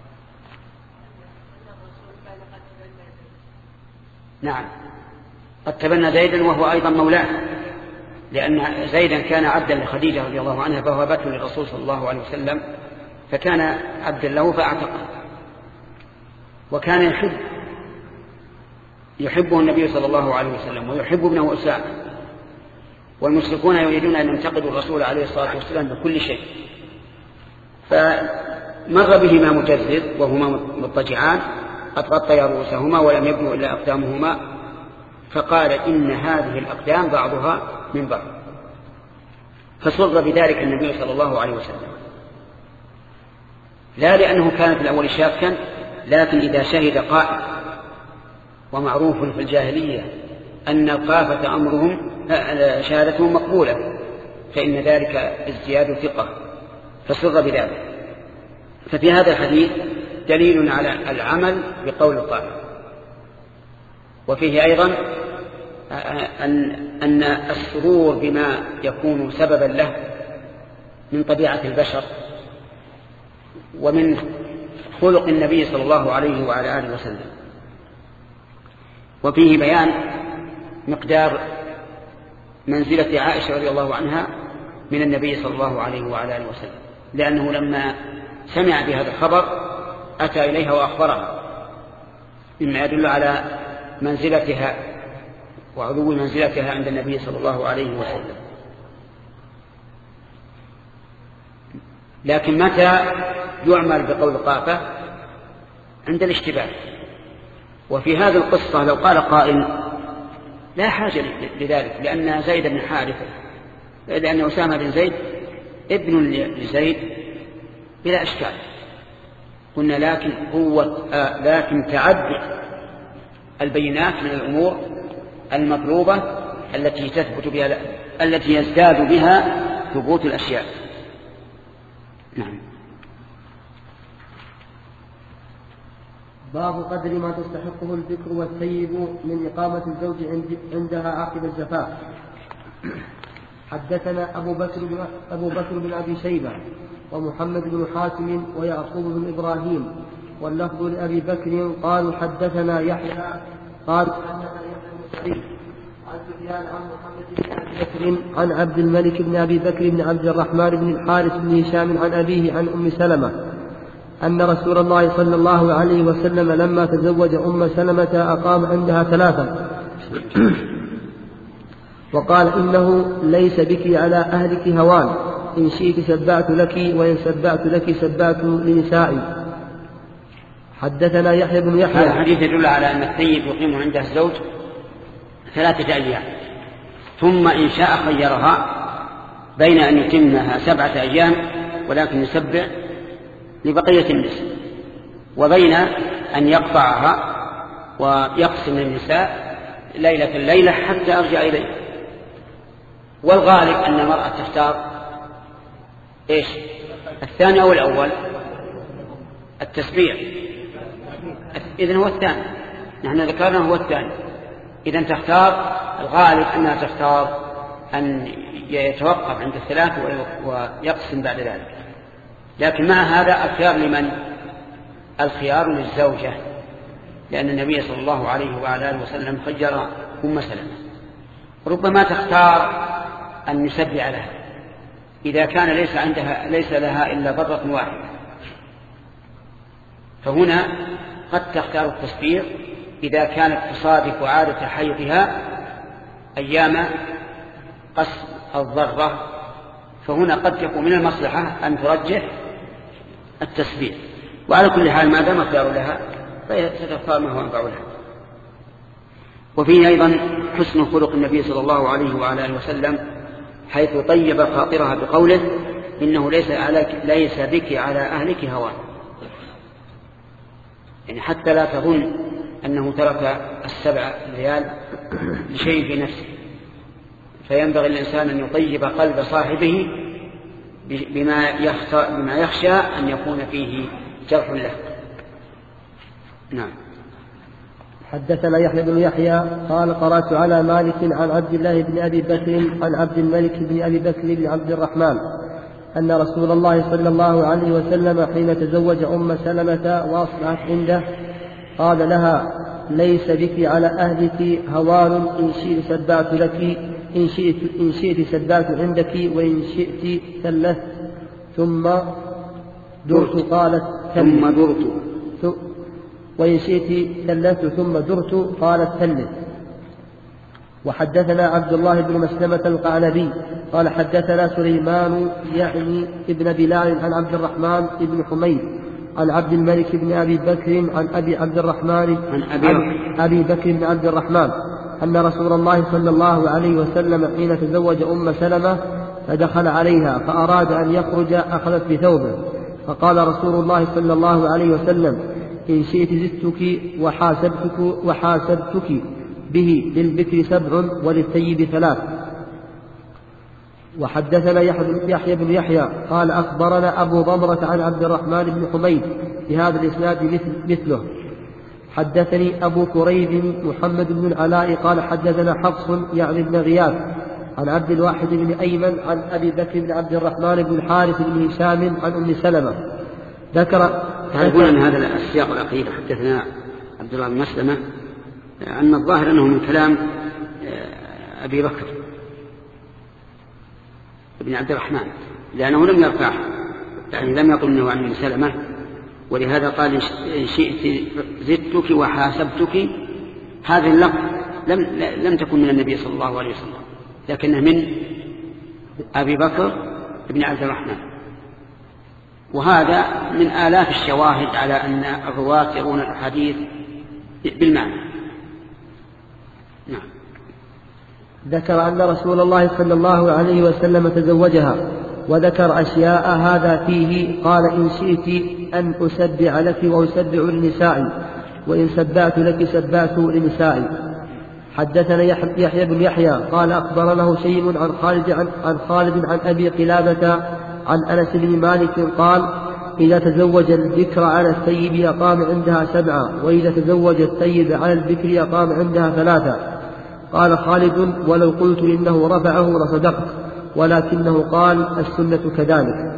نعم قد تبنى زيدا وهو أيضا مولاه، لأن زيدا كان عبدا لخديجة رضي الله عنها، فهو بكر للرسول صلى الله عليه وسلم، فكان عبدا له فاعتقه، وكان يحب يحبه النبي صلى الله عليه وسلم ويحب ابنه أسامة. والمشركون يريدون أن ينتقدوا الرسول عليه الصلاة والسلام بكل شيء، فمر بهما مجزز وهما مضطجعان قد غطيا رؤوسهما ولم يبنوا إلا أقدامهما، فقال إن هذه الأقدام بعضها من بعض، فسر بذلك النبي صلى الله عليه وسلم، لا لأنه كان في الأول شاكا، لكن إذا شهد قائل، ومعروف في الجاهلية أن القافة أمرهم شهادتهم مقبولة، فإن ذلك ازدياد ثقة، فسر بذلك. ففي هذا الحديث دليل على العمل بقول القائل، وفيه أيضا أن, أن السرور بما يكون سببا له من طبيعة البشر ومن خلق النبي صلى الله عليه وعلى آله وسلم. وفيه بيان مقدار منزلة عائشة رضي الله عنها من النبي صلى الله عليه وعلى آله وسلم، لأنه لما سمع بهذا الخبر أتى إليها وأخبرها، مما يدل على منزلتها وعلو منزلتها عند النبي صلى الله عليه وسلم. لكن متى يعمل بقول قافة؟ عند الاشتباه. وفي هذه القصة لو قال قائل لا حاجة لذلك، لأن زيد بن حارثة لأن أسامة بن زيد ابن لزيد بلا إشكال، قلنا لكن قوة آه لكن تعدد البينات من الأمور المطلوبة التي تثبت بها التي يزداد بها ثبوت الأشياء. نعم. باب قدر ما تستحقه البكر والثيب من إقامة الزوج عندها عقب الزفاف. حدثنا أبو بكر بن, أبو بكر بن أبي شيبة ومحمد بن حاتم ويعقوب بن إبراهيم، واللفظ لأبي بكر قالوا حدثنا يحيى قال حدثنا يحيى عن سفيان عن محمد بن أبي بكر عن عبد الملك بن أبي بكر بن عبد الرحمن بن الحارث بن هشام عن أبيه عن أم سلمة أن رسول الله صلى الله عليه وسلم لما تزوج أم سلمة أقام عندها ثلاثا وقال إنه ليس بك على أهلك هوان، إن شئت سبعت لك وإن سبعت لك سبعت لنسائي. حدثنا يحيى بن يحيى. هذا الحديث يدل على أن السيد يقيم عنده الزوج ثلاثة أيام، ثم إن شاء خيرها بين أن يتمها سبعة أيام ولكن يسبع لبقية النساء، وبين أن يقطعها ويقسم النساء ليلة الليلة حتى أرجع إليه. والغالب أن المرأة تختار إيش؟ الثاني أو الأول؟ التسبيع. إذن هو الثاني، نحن ذكرنا هو الثاني. إذن تختار، الغالب أنها تختار أن يتوقف عند الثلاث ويقسم بعد ذلك. لكن مع هذا الخيار لمن؟ الخيار للزوجة، لأن النبي صلى الله عليه وعلى آله وسلم خير أم سلمة. ربما تختار أن يسبع لها إذا كان ليس عندها ليس لها إلا ضرة واحدة، فهنا قد تختار التسبيع إذا كانت تصادف عادة حيضها أيام قسم الضرة، فهنا قد يكون من المصلحة أن ترجح التسبيع. وعلى كل حال ما دام خيار لها فتختار ما هو أنفع لها. وفيه أيضا حسن خلق النبي صلى الله عليه وعلى آله وسلم حيث طيب خاطرها بقوله إنه ليس, عليك ليس بك على أهلك هوان، يعني حتى لا تظن أنه ترك السبع ليال لشيء في نفسه، فينبغي الإنسان أن يطيب قلب صاحبه بما يخشى, بما يخشى أن يكون فيه جرح له. نعم. حدثنا يحيى بن يحيى قال قرأت على مالك عن عبد الله بن أبي بكر عن عبد الملك بن أبي بكر بن عبد الرحمن أن رسول الله صلى الله عليه وسلم حين تزوج أم سلمة وأصبحت عنده قال لها ليس بك على أهلك هوان، إن شئت سبعت لك إن شئت, إن شئت سبعت عندك وإن شئت ثلثت ثم درت. قالت ثم درت وإن شئت ثلثت ثم درت. قالت ثلث. وحدثنا عبد الله بن مسلمة القعنبي قال حدثنا سليمان يعني ابن بلال عن عبد الرحمن بن حميد عن عبد الملك بن أبي بكر عن أبي عبد الرحمن عن أبي, عن أبي بكر بن عبد الرحمن أن رسول الله صلى الله عليه وسلم حين تزوج أم سلمة فدخل عليها فأراد أن يخرج أخذت بثوبه، فقال رسول الله صلى الله عليه وسلم إن شئت زدتك وحاسبتك, وحاسبتك به للبكر سبع وللثيب ثلاث. وحدثنا يحيى بن يحيى قال أخبرنا أبو ضمرة عن عبد الرحمن بن حميد بهذا الإسناد مثل مثله. حدثني أبو كريب محمد بن العلاء قال حدثنا حفص يعني بن غياث عن عبد الواحد بن أيمن عن أبي بكر بن عبد الرحمن بن الحارث بن هشام عن أم سلمة ذكر. تعرفون أن هذا السياق الأخير حدثنا عبد الله بن مسلمة أن الظاهر أنه من كلام أبي بكر بن عبد الرحمن، لأنه لم يرفعه، يعني لم يقل أنه عن أم سلمة، ولهذا قال إن شئت زدتك وحاسبتك. هذه اللفظ لم, لم تكن من النبي صلى الله عليه وسلم، لكنه من أبي بكر بن عبد الرحمن. وهذا من آلاف الشواهد على أن الرواة يرون الحديث بالمعنى. نعم. ذكر أن رسول الله صلى الله عليه وسلم تزوجها وذكر أشياء هذا فيه. قال إن شئت أن أسبع لك وأسبع لنسائي وإن سبعت لك سبعت لنسائي. حدثنا يحيى بن يحيى قال أخبرنا شيء عن خالد عن, عن خالد عن أبي قلابة عن أنس بن مالك قال إذا تزوج الذكر على الثيب أقام عندها سبعة وإذا تزوج الثيب على الذكر أقام عندها ثلاثة. قال خالد ولو قلت إنه رفعه لصدقت ولكنه قال السنة كذلك.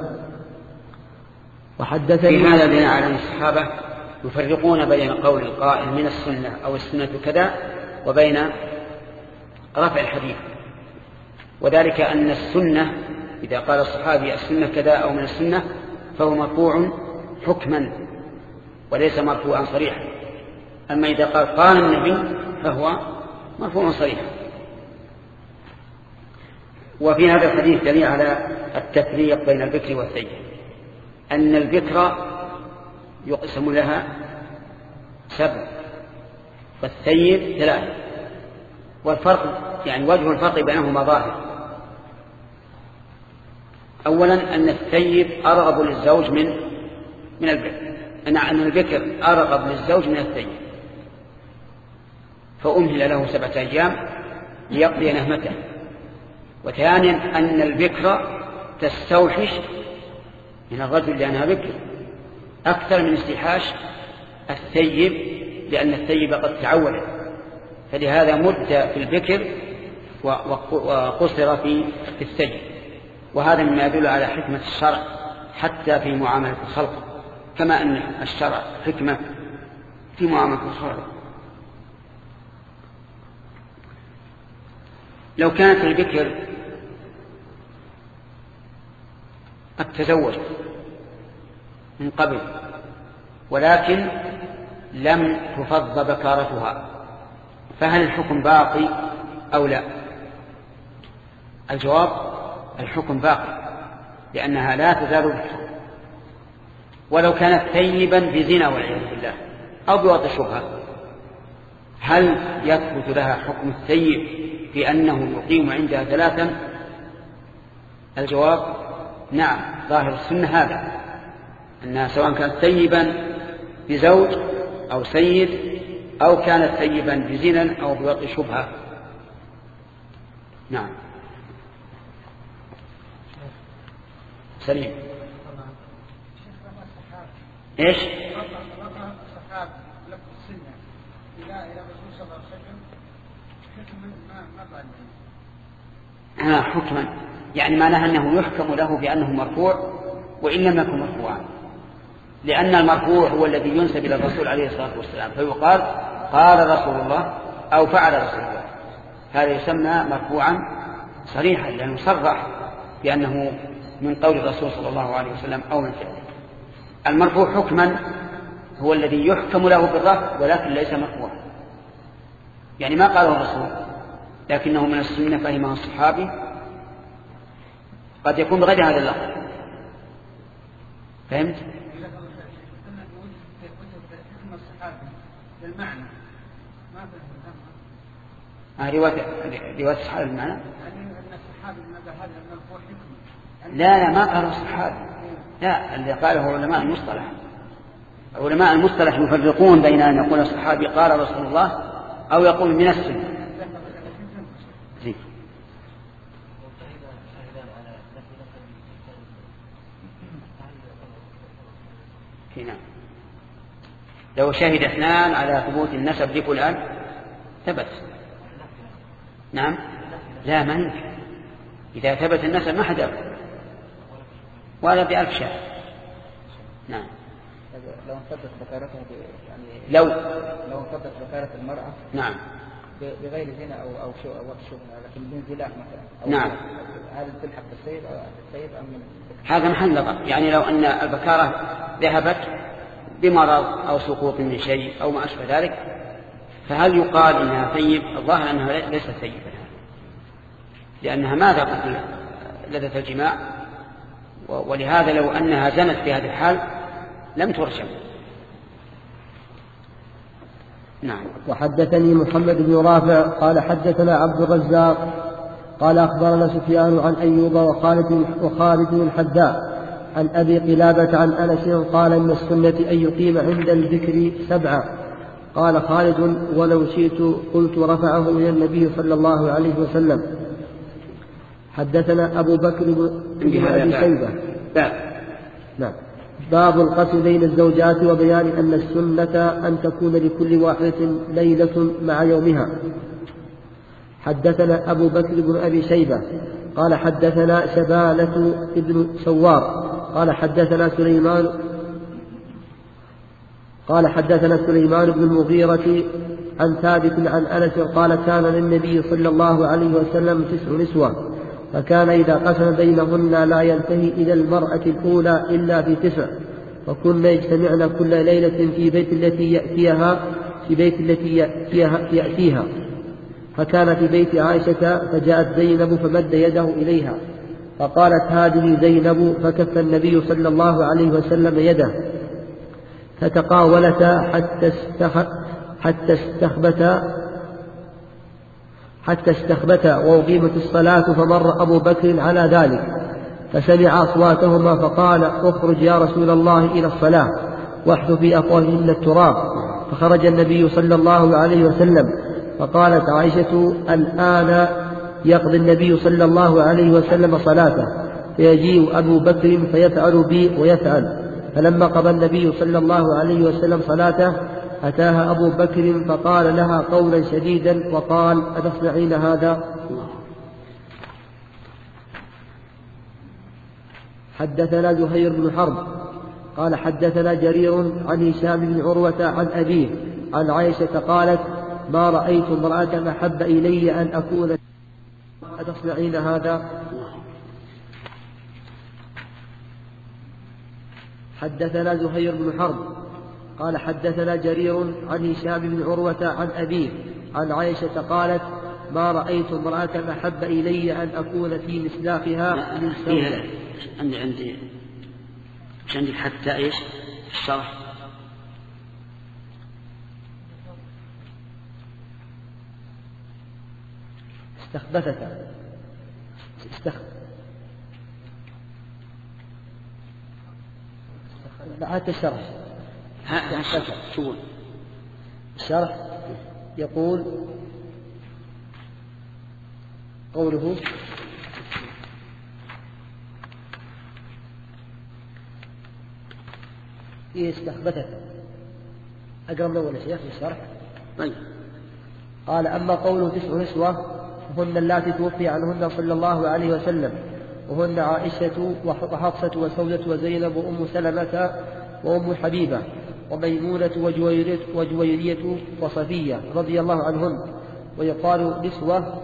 وحدثني في هذا بناء على الصحابة يفرقون بين قول القائل من السنة أو السنة كذا وبين رفع الحديث، وذلك أن السنة إذا قال الصحابي السنة كذا أو من السنة فهو مرفوع حكما وليس مرفوعا صريحا. أما إذا قال قال النبي فهو مرفوع صريحا. وفي هذا الحديث دليل على التفريق بين البكر والثيب، أن البكر يقسم لها سبع والثيب ثلاثة، والفرق يعني وجه الفرق بينهما ظاهر. أولا أن الثيب أرغب للزوج من من البكر، أن البكر أرغب للزوج من الثيب، فأمهل له سبعة أيام ليقضي نهمته. وثانيا أن البكر تستوحش من الرجل لأنها بكر أكثر من استيحاش الثيب، لأن الثيب قد تعود، فلهذا مد في البكر وقصر في الثيب. وهذا مما يدل على حكمة الشرع حتى في معاملة الخلق، كما أن الشرع حكمة في معاملة الخلق. لو كانت البكر قد تزوجت من قبل ولكن لم تفض بكارتها، فهل الحكم باقي أو لا؟ الجواب الحكم باقي، لأنها لا تزال بكر، ولو كانت ثيبا بزنا والعياذ بالله أو بوضع شبهة، هل يثبت لها حكم الثيب في أنه يقيم عندها ثلاثا؟ الجواب نعم، ظاهر السنة هذا، أنها سواء كانت ثيبا بزوج أو سيد أو كانت ثيبا بزنا أو بوضع شبهة. نعم سليم. ايش؟ ها حكما يعني معناها أنه يحكم له بأنه مرفوع وإن لم يكن مرفوعا، لأن المرفوع هو الذي ينسب إلى الرسول عليه الصلاة والسلام، فيقال قال رسول الله أو فعل رسول الله، هذا يسمى مرفوعا صريحا لأنه صرح بأنه من قول الرسول صلى الله عليه وسلم أو من فعله. المرفوع حكما هو الذي يحكم له بالرفع ولكن ليس مرفوعا، يعني ما قاله الرسول لكنه من السنة فهمه الصحابي، قد يكون بغير هذا اللفظ. فهمت؟ آه رواية رواية الصحابي المعنى؟ لا لا ما قاله الصحابي، لا اللي قاله علماء المصطلح. علماء المصطلح يفرقون بين أن يقول الصحابي قال رسول الله أو يقول من السنة. زين. هنا لو شهد اثنان على ثبوت النسب لفلان ثبت. نعم لا ما يمكن، إذا ثبت النسب ما حدا ولا بألف شهر. نعم لو انفضت ذكارتها يعني لو لو انفضت ذكارة المرأة نعم بغير زنا أو أو شو أو شبهة لكن من زلاح مثلا، نعم هل تلحق بالسيد أو السيد أم من هذا محل نظر. يعني لو أن البكارة ذهبت بمرض أو سقوط من شيء أو ما أشبه ذلك، فهل يقال إنها ثيب؟ الظاهر أنها ليست ثيبة، لأنها ما ذاقت لذة الجماع، ولهذا لو أنها زنت في هذه الحال لم ترجم. نعم. وحدثني محمد بن رافع قال حدثنا عبد الرزاق قال أخبرنا سفيان عن أيوب وخالد وخالد الحذاء عن أبي قلابة عن أنس قال إن السنة أن يقيم عند الذكر سبعة. قال خالد ولو شئت قلت رفعه إلى النبي صلى الله عليه وسلم. حدثنا أبو بكر بن أبي شيبة. نعم. باب القسم بين الزوجات وبيان أن السنة أن تكون لكل واحدة ليلة مع يومها. حدثنا أبو بكر بن أبي شيبة قال حدثنا شبالة ابن سوار قال حدثنا سليمان قال حدثنا سليمان بن المغيرة عن ثابت عن أنس قال كان للنبي صلى الله عليه وسلم تسع نسوة، فكان إذا قسم بينهن لا ينتهي إلى المرأة الأولى إلا في تسع، وكنا يجتمعن كل ليلة في بيت التي يأتيها في بيت التي يأتيها, يأتيها فكان في بيت عائشة فجاءت زينب فمد يده إليها فقالت هذه زينب فكف النبي صلى الله عليه وسلم يده فتقاولتا حتى استخ حتى استخبتا حتى استخبتا وأقيمت الصلاة فمر أبو بكر على ذلك فسمع أصواتهما فقال اخرج يا رسول الله إلى الصلاة واحث في أفواههن التراب فخرج النبي صلى الله عليه وسلم فقالت عائشة الآن يقضي النبي صلى الله عليه وسلم صلاته فيجيء أبو بكر فيفعل بي ويفعل فلما قضى النبي صلى الله عليه وسلم صلاته أتاها أبو بكر فقال لها قولا شديدا وقال أتصنعين هذا؟ حدثنا زهير بن حرب قال حدثنا جرير عن هشام بن عروة عن أبيه عن عائشة قالت ما رأيت امرأة أحب إلي أن أكون أتصنعين هذا؟ حدثنا زهير بن حرب قال حدثنا جرير عن هشام بن عروة عن أبيه عن عائشة قالت ما رأيت امرأة أحب إلي أن أكون في مسلاخها من سودة. عندي عندي مش عندك حتى إيش الشرح؟ استخبثت استخ حتى الشرح شو الشرح يقول قوله استخبثت أقرأ من أول شيخ الشرح. طيب قال أما قوله تسع نسوة هن اللاتي توفي عنهن صلى الله عليه وسلم وهن عائشة وحفصة وسودة وزينب وأم سلمة وأم حبيبة وميمونة وجويرية, وجويرية وصفية رضي الله عنهن ويقال نسوة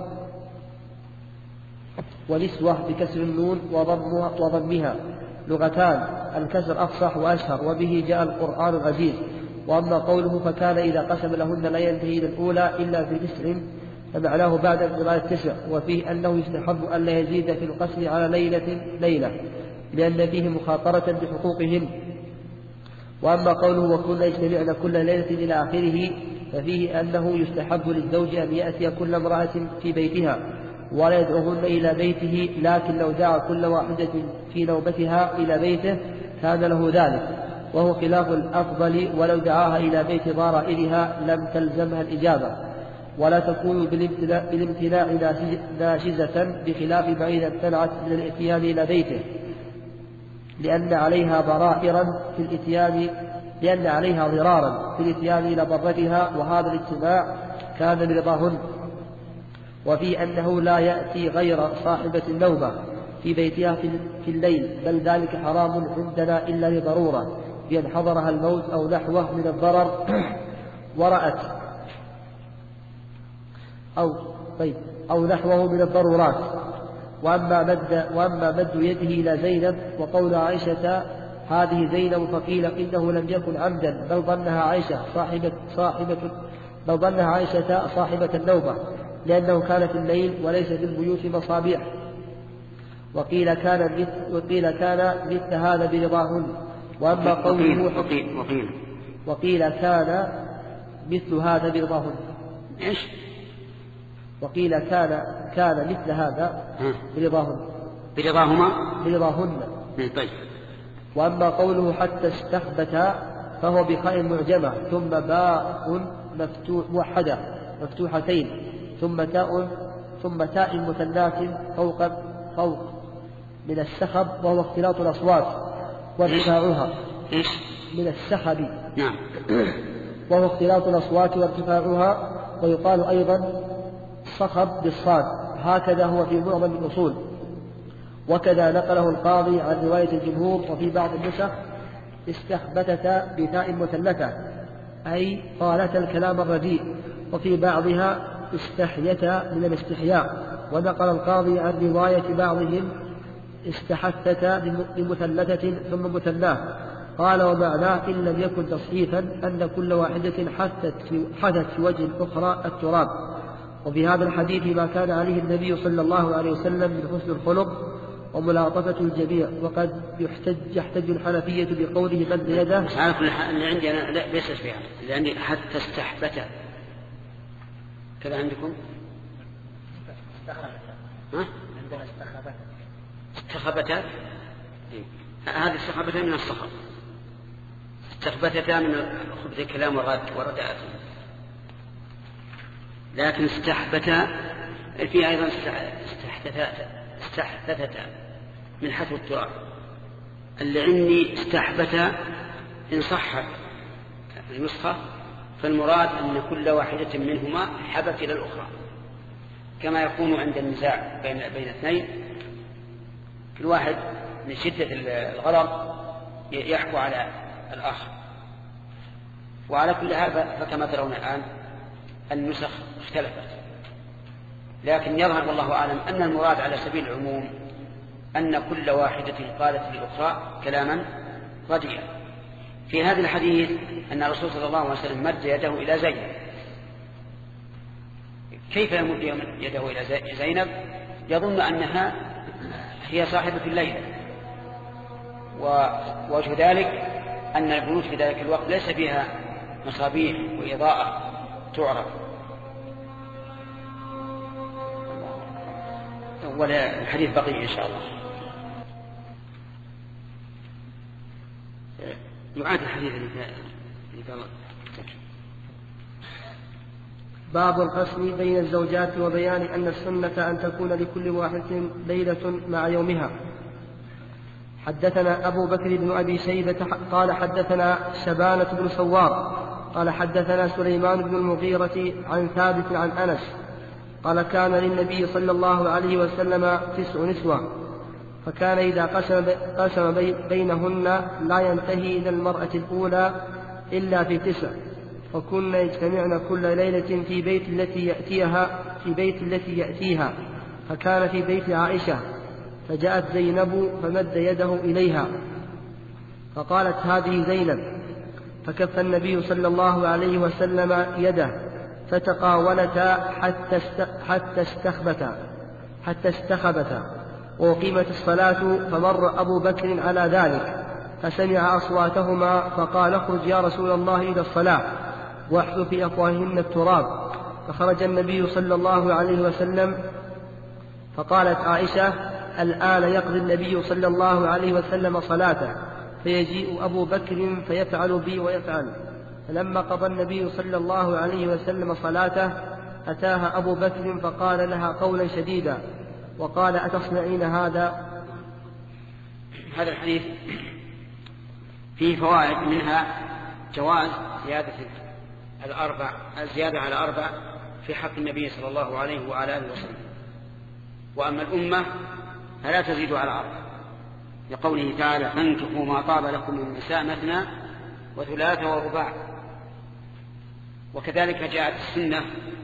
ونسوة بكسر النون وضمها, وضمها لغتان الكسر أفصح وأشهر وبه جاء القرآن العزيز. وأما قوله فكان إذا قسم لهن لا ينتهي إلى الأولى إلا في تسع فمعناه بعد انقضاء التسع وفيه أنه يستحب أن لا يزيد في القسم على ليلة ليلة لأن فيه مخاطرة بحقوقهن. وأما قوله وكنا يجتمعن كل ليلة إلى آخره ففيه أنه يستحب للزوج أن يأتي كل امرأة في بيتها ولا يدعوهن إلى بيته لكن لو دعا كل واحدة في نوبتها إلى بيته كان له ذلك وهو خلاف الأفضل ولو دعاها إلى بيت ضرائرها لم تلزمها الإجابة ولا تكون بالامتناع ناشزة بخلاف ما إذا امتنعت من الإتيان إلى بيته لأن عليها ضرائرا في الإتيان لأن عليها ضرارا في الإتيان إلى ضرتها وهذا الاجتماع كان برضاهن. وفي أنه لا يأتي غير صاحبة النوبة في بيتها في الليل بل ذلك حرام عندنا إلا لضرورة بأن حضرها الموت أو نحوه من الضرر ورأت أو طيب أو نحوه من الضرورات. وأما مد, وأما مد يده إلى زينب وقول عائشة هذه زينب فقيل إنه لم يكن عمدا بل ظنها عائشة صاحبة, صاحبة بل ظنها عائشة صاحبة النوبة لأنه كان في الليل وليس في البيوت مصابيح. وقيل كان مثل, وقيل كان مثل هذا برضاهن. وأما قوله وقيل, وقيل, وقيل كان مثل هذا برضاهن إيش وقيل كان كان مثل هذا برضاهن برضاهما برضاهن. طيب. وأما قوله حتى استخبتا فهو بخاء معجمة ثم باء مفتوح موحدة مفتوحتين ثم تاء ثم تاء مثنات فوق فوق من السخب وهو اختلاط الأصوات وارتفاعها من السخب نعم وهو اختلاط الأصوات وارتفاعها ويقال أيضا صخب بالصاد هكذا هو في معظم الأصول. وكذا نقله القاضي عن رواية الجمهور وفي بعض النسخ استخبتتا بتاء مثلثة أي قالت الكلام الرديء وفي بعضها استحيتا من الاستحياء. ونقل القاضي عن رواية بعضهم استحثتا بمثلثة ثم مثناه قال ومعناه إن لم يكن تصحيفا أن كل واحدة حثت في, حثت في وجه الأخرى التراب. وفي هذا الحديث ما كان عليه النبي صلى الله عليه وسلم من حسن الخلق وملاطفة الجميع. وقد يحتج, يحتج الحنفية بقوله مد يده. مش عارف اللي عندي أنا لا ليس فيها، اللي عندي حتى استحبته كذا عندكم؟ ها؟ عندنا استخبتا. استخبتا؟ هذه استخبتا من الصخر، استخبتتا من خبز الكلام ورداء. لكن استحبتا في أيضا استحدثتا استحدثتا من حثو التراب. اللي عندي استحبتا إن صحت النسخة فالمراد أن كل واحدة منهما حبت إلى الأخرى، كما يكون عند النزاع بين بين اثنين، كل واحد من شدة الغضب يحكو على الآخر. وعلى كل هذا فكما ترون الآن النسخ اختلفت، لكن يظهر والله أعلم أن المراد على سبيل العموم أن كل واحدة قالت للأخرى كلاما رديئا. في هذا الحديث أن الرسول صلى الله عليه وسلم مد يده إلى زينب. كيف يمد يده إلى زينب؟ يظن أنها هي صاحبة الليلة، ووجه ذلك أن البيوت في ذلك الوقت ليس فيها مصابيح وإضاءة تعرف، ولا الحديث بقي إن شاء الله. يعاد الحديث اللي قال. باب القسم بين الزوجات وبيان أن السنة أن تكون لكل واحدة ليلة مع يومها. حدثنا أبو بكر بن أبي شيبة قال حدثنا شبانة بن سوار قال حدثنا سليمان بن المغيرة عن ثابت عن أنس قال كان للنبي صلى الله عليه وسلم تسع نسوة، فكان إذا قسم, قسم بينهن لا ينتهي إلى المرأة الأولى إلا في تسع، وكن يجتمعن كل ليلة في بيت التي يأتيها في بيت التي يأتيها، فكان في بيت عائشة، فجاءت زينب فمد يده إليها فقالت هذه زينب، فكف النبي صلى الله عليه وسلم يده فتقاولتا حتى حتى استخبتا حتى استخبتا وقيمت الصلاة، فمر أبو بكر على ذلك فسمع أصواتهما فقال اخرج يا رسول الله إلى الصلاة واحذ في أفواههن التراب، فخرج النبي صلى الله عليه وسلم. فقالت عائشة الآن يقضي النبي صلى الله عليه وسلم صلاته، فيجيء أبو بكر فيفعل بي ويفعل. فلما قضى النبي صلى الله عليه وسلم صلاته أتاها أبو بكر فقال لها قولا شديدا وقال أتصنعين هذا؟ هذا الحديث فيه فوائد، منها جواز زيادة الأربع الزيادة على أربع في حق النبي صلى الله عليه وعلى آله وسلم، وأما الأمة فلا تزيد على أربع، لقوله تعالى فانكحوا ما طاب لكم من النساء مثنى وثلاث ورباع. وكذلك جاءت السنة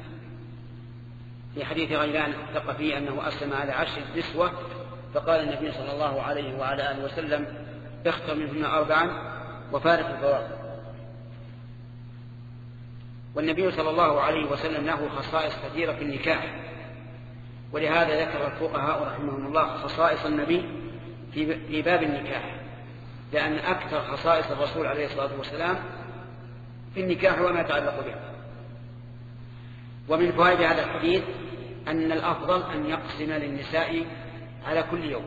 في حديث غيلان الثقفي أنه أسلم على عشر نسوة، فقال النبي صلى الله عليه وعلى آله وسلم اختر منهن أربعا وفارق البواقي. والنبي صلى الله عليه وسلم له خصائص كثيرة في النكاح، ولهذا ذكر الفقهاء رحمهم الله خصائص النبي في باب النكاح، لأن أكثر خصائص الرسول عليه الصلاة والسلام في النكاح وما يتعلق به. ومن فوائد هذا الحديث أن الأفضل أن يقسم للنساء على كل يوم.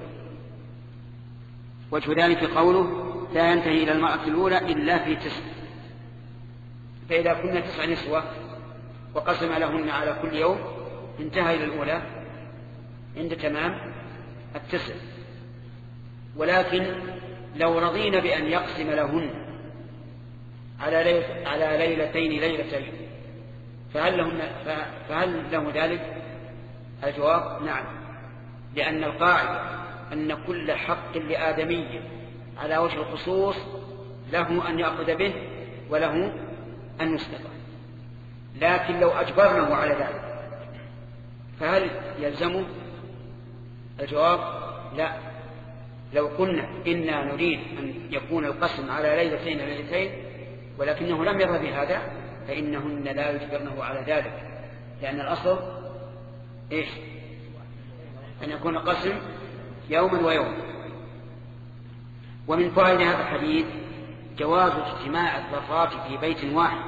وجه ذلك قوله لا ينتهي إلى المرأة الأولى إلا في تسع، فإذا كنا تسع نسوة وقسم لهن على كل يوم انتهى إلى الأولى عند تمام التسع. ولكن لو رضينا بأن يقسم لهن على ليلة على ليلتين ليلتين فهل لهن فهل له ذلك؟ الجواب نعم، لأن القاعدة أن كل حق لآدمي على وجه الخصوص له أن يأخذ به وله أن يستطع. لكن لو أجبرناه على ذلك فهل يلزمه؟ الجواب لا، لو قلنا إنا نريد أن يكون القسم على ليلتين ليلتين ولكنه لم يرد بهذا فإنهن لا يجبرنه على ذلك، لأن الأصل إيش؟ أن يكون القسم يوما ويوما. ومن فوائد هذا الحديث جواز اجتماع الضرات في بيت واحد،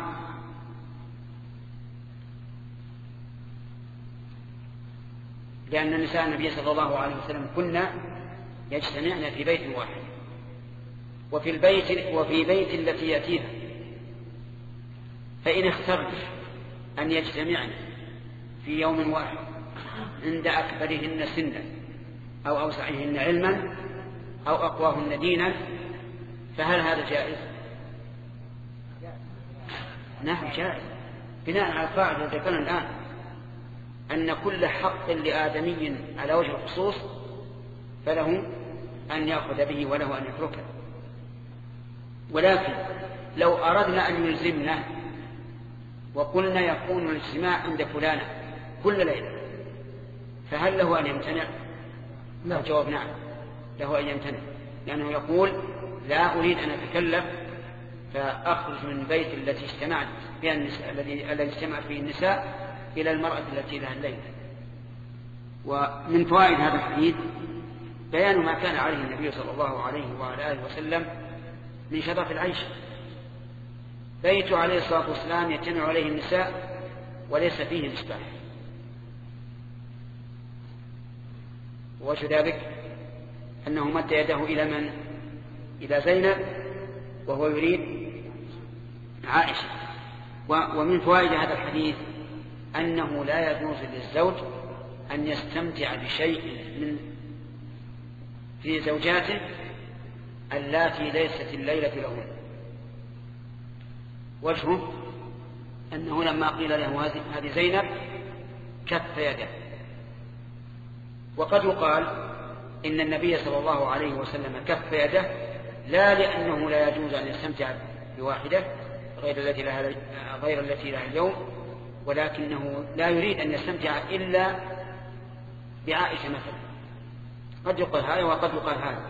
لأن نساء النبي صلى الله عليه وسلم كنا يجتمعن في بيت واحد، وفي البيت وفي بيت التي يأتيها، فإن اخترت أن يجتمعن في يوم واحد عند أكبرهن سنا أو أوسعهن علما أو أقواهن دينا فهل هذا جائز؟ نعم جائز، بناء على القاعدة التي ذكرنا الآن أن كل حق لآدمي على وجه الخصوص فله أن يأخذ به وله أن يتركه. ولكن لو أردنا أن نلزمنا وقلنا يكون الاجتماع عند فلانة كل ليلة فهل له أن يمتنع؟ لا. الجواب نعم، له أن يمتنع، لأنه يقول لا أريد أن أتكلف فأخرج من بيت التي اجتمعت فيها النساء الذي اجتمع فيه النساء إلى المرأة التي لها الليلة. ومن فوائد هذا الحديث بيان ما كان عليه النبي صلى الله عليه وعلى آله وسلم من شرف العيش. بيت عليه الصلاة والسلام يجتمع عليه النساء وليس فيه مصباح، ووجه ذلك أنه مد يده إلى من؟ إلى زينب وهو يريد عائشة. ومن فوائد هذا الحديث أنه لا يجوز للزوج أن يستمتع بشيء من في زوجاته اللاتي ليست الليلة لهن. وجهه أنه لما قيل له هذه زينب كف يده. وقد يقال إن النبي صلى الله عليه وسلم كف يده لا لأنه لا يجوز أن يستمتع بواحدة غير التي لها غير التي لها اليوم، ولكنه لا يريد أن يستمتع إلا بعائشة مثلا. قد يقال هذا وقد يقال هذا،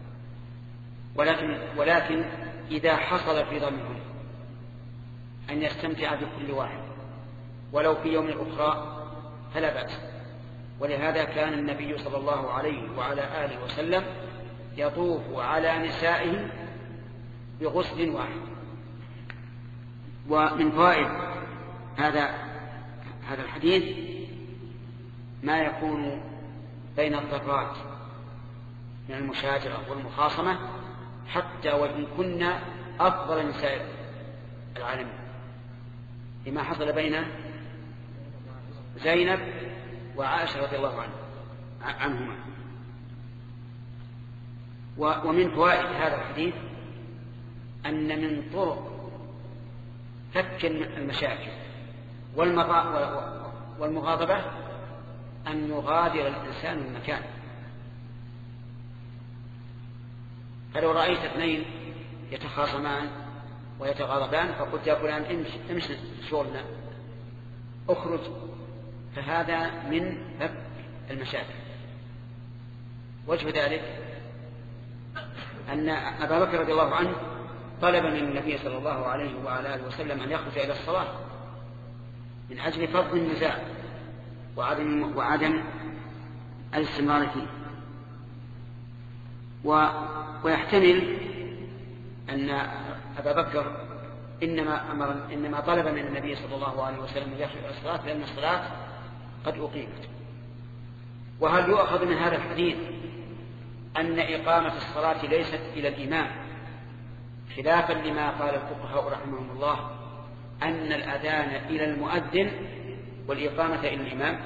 ولكن ولكن إذا حصل في ضمنهم أن يستمتع بكل واحد ولو في يوم الأخرى فلا بأس. ولهذا كان النبي صلى الله عليه وعلى آله وسلم يطوف على نسائه بغسل واحد. ومن فوائد هذا هذا الحديث ما يكون بين الضرات من المشاجرة والمخاصمة حتى وإن كنا أفضل نساء العالمين، لما حصل بين زينب وعائشة رضي الله عنهما. ومن فوائد هذا الحديث أن من طرق فك المشاكل والمغاضبة أن يغادر الإنسان المكان. فلو رأيت اثنين يتخاصمان ويتغاضبان فقلت يا فلان امشي امشي شغلنا اخرج، فهذا من فك المشاكل. وجه ذلك أن أبا بكر رضي الله عنه طلب من النبي صلى الله عليه وعلى آله وسلم أن يخرج إلى الصلاة من أجل فرض النزاع وعدم, وعدم الاستمرار فيه. ويحتمل أن أبا بكر إنما, أمر إنما طلب من النبي صلى الله عليه وسلم أن يخرج إلى الصلاة لأن الصلاة قد أقيمت. وهل يؤخذ من هذا الحديث أن إقامة الصلاة ليست إلى الإمام، خلافا لما قال الفقهاء رحمهم الله أن الأذان إلى المؤذن والإقامة إلى الإمام،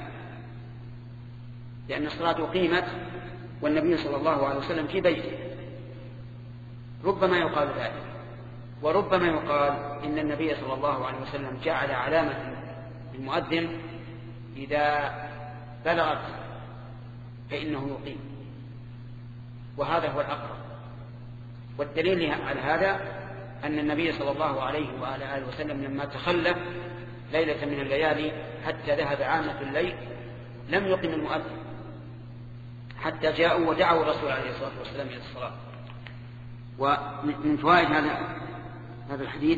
لأن الصلاة أقيمت والنبي صلى الله عليه وسلم في بيته. ربما يقال ذلك، وربما يقال إن النبي صلى الله عليه وسلم جعل علامة المؤذن إذا بلغت فإنه يقيم، وهذا هو الأقرب. والدليل على هذا أن النبي صلى الله عليه وعلى آله وسلم لما تخلف ليلة من الليالي حتى ذهب عامة الليل لم يقم المؤذن حتى جاءوا ودعوا الرسول عليه الصلاة والسلام إلى الصلاة. ومن فوائد هذا هذا الحديث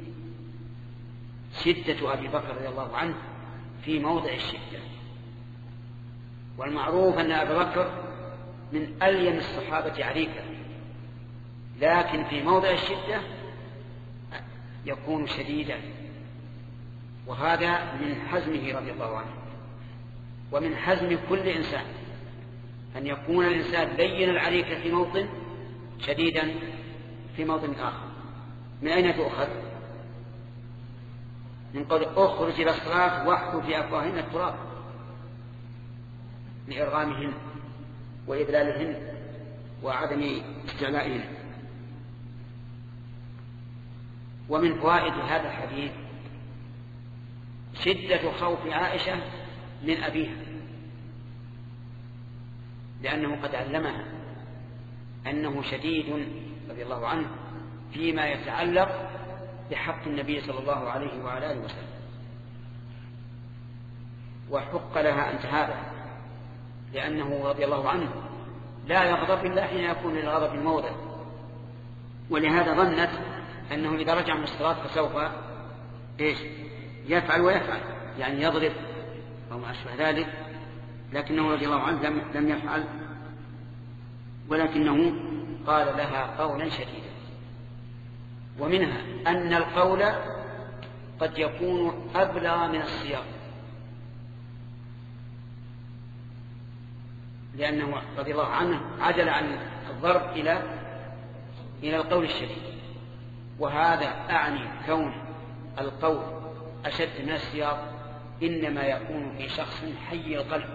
شدة أبي بكر رضي الله عنه في موضع الشدة. والمعروف أن أبا بكر من ألين الصحابة عريكا، لكن في موضع الشدة يكون شديدا، وهذا من حزمه رضي الله عنه. ومن حزم كل إنسان أن يكون الإنسان لين العريكة في موطن، شديدا في موطن آخر. من أين تؤخذ؟ من قول أخرج إلى الصلاة واحثوا في أفواههن التراب لإرغامهن وإذلالهن وعدم استعلائهن. ومن فوائد هذا الحديث شدة خوف عائشة من أبيها، لأنه قد علمها أنه شديد رضي الله عنه فيما يتعلق بحق النبي صلى الله عليه وعلى آله وسلم، وحق لها أن تهابه، لأنه رضي الله عنه لا يغضب إلا حين يكون للغضب الموضع. ولهذا ظنت أنه إذا رجع من الصلاة فسوف إيش يفعل ويفعل، يعني يضرب أو ما أشبه ذلك، لكنه رضي الله عنه لم, لم يفعل، ولكنه قال لها قولا شديدا. ومنها أن القول قد يكون أبلغ من الصياغة، لأنه رضي الله عنه عجل عن الضرب إلى إلى القول الشديد. وهذا أعني كون القول أشد من السياق إنما يكون في شخص حي القلب.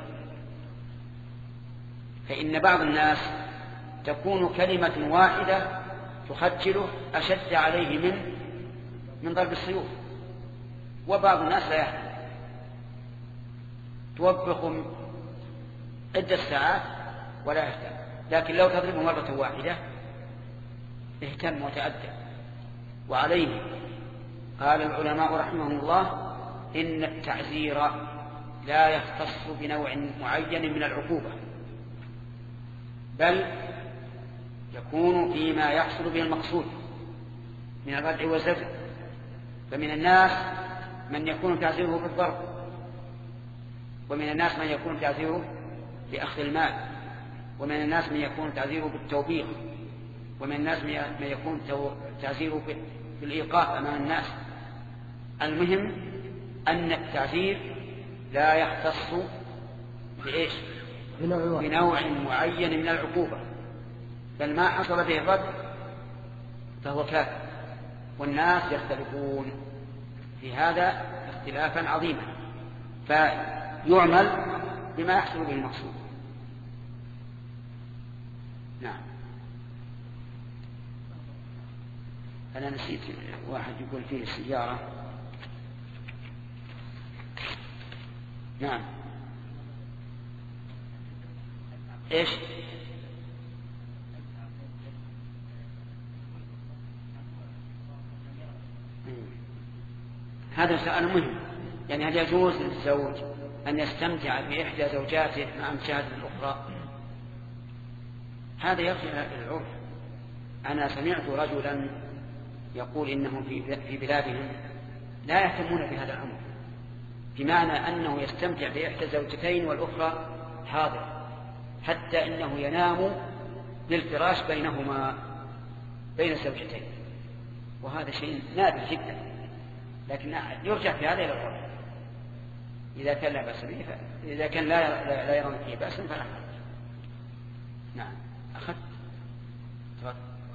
فإن بعض الناس تكون كلمة واحدة تخجله أشد عليه من من ضرب السيوف، وبعض الناس لا يهتم، توبخ عدة ساعات ولا يهتم، لكن لو تضربه مرة واحدة اهتم وتأدب. وعليه قال العلماء رحمهم الله إن التعزير لا يختص بنوع معين من العقوبة، بل يكون فيما يحصل به المقصود من الردع والزجر. فمن الناس من يكون تعزيره بالضرب، ومن الناس من يكون تعزيره بأخذ المال، ومن الناس من يكون تعزيره بالتوبيخ، ومن الناس من يكون تعزيره بالإيقاف أمام الناس. المهم أن التعزير لا يختص بإيش؟ بنوع معين من العقوبة، بل ما حصل به الرد فهو كافر. والناس يختلفون في هذا اختلافا عظيما، فيعمل بما يحصل به المقصود. نعم. أنا نسيت واحد يقول فيه السيارة. نعم. إيش؟ هذا سؤال مهم، يعني هل يجوز للزوج أن يستمتع بإحدى زوجاته مع مشاهدة الأخرى؟ هذا يرجع إلى العرف. أنا سمعت رجلا يقول إنهم في بلادهم لا يهتمون بهذا الأمر، بمعنى أنه يستمتع بإحدى زوجتين والأخرى حاضر، حتى إنه ينام للفراش بينهما بين الزوجتين، وهذا شيء نادر جدا. لكن يرجع في هذا إلى العرف. إذا كان لا بأس به، إذا كان لا لا يرون فيه بأسا فلا حرج. نعم. أخذت تفضل.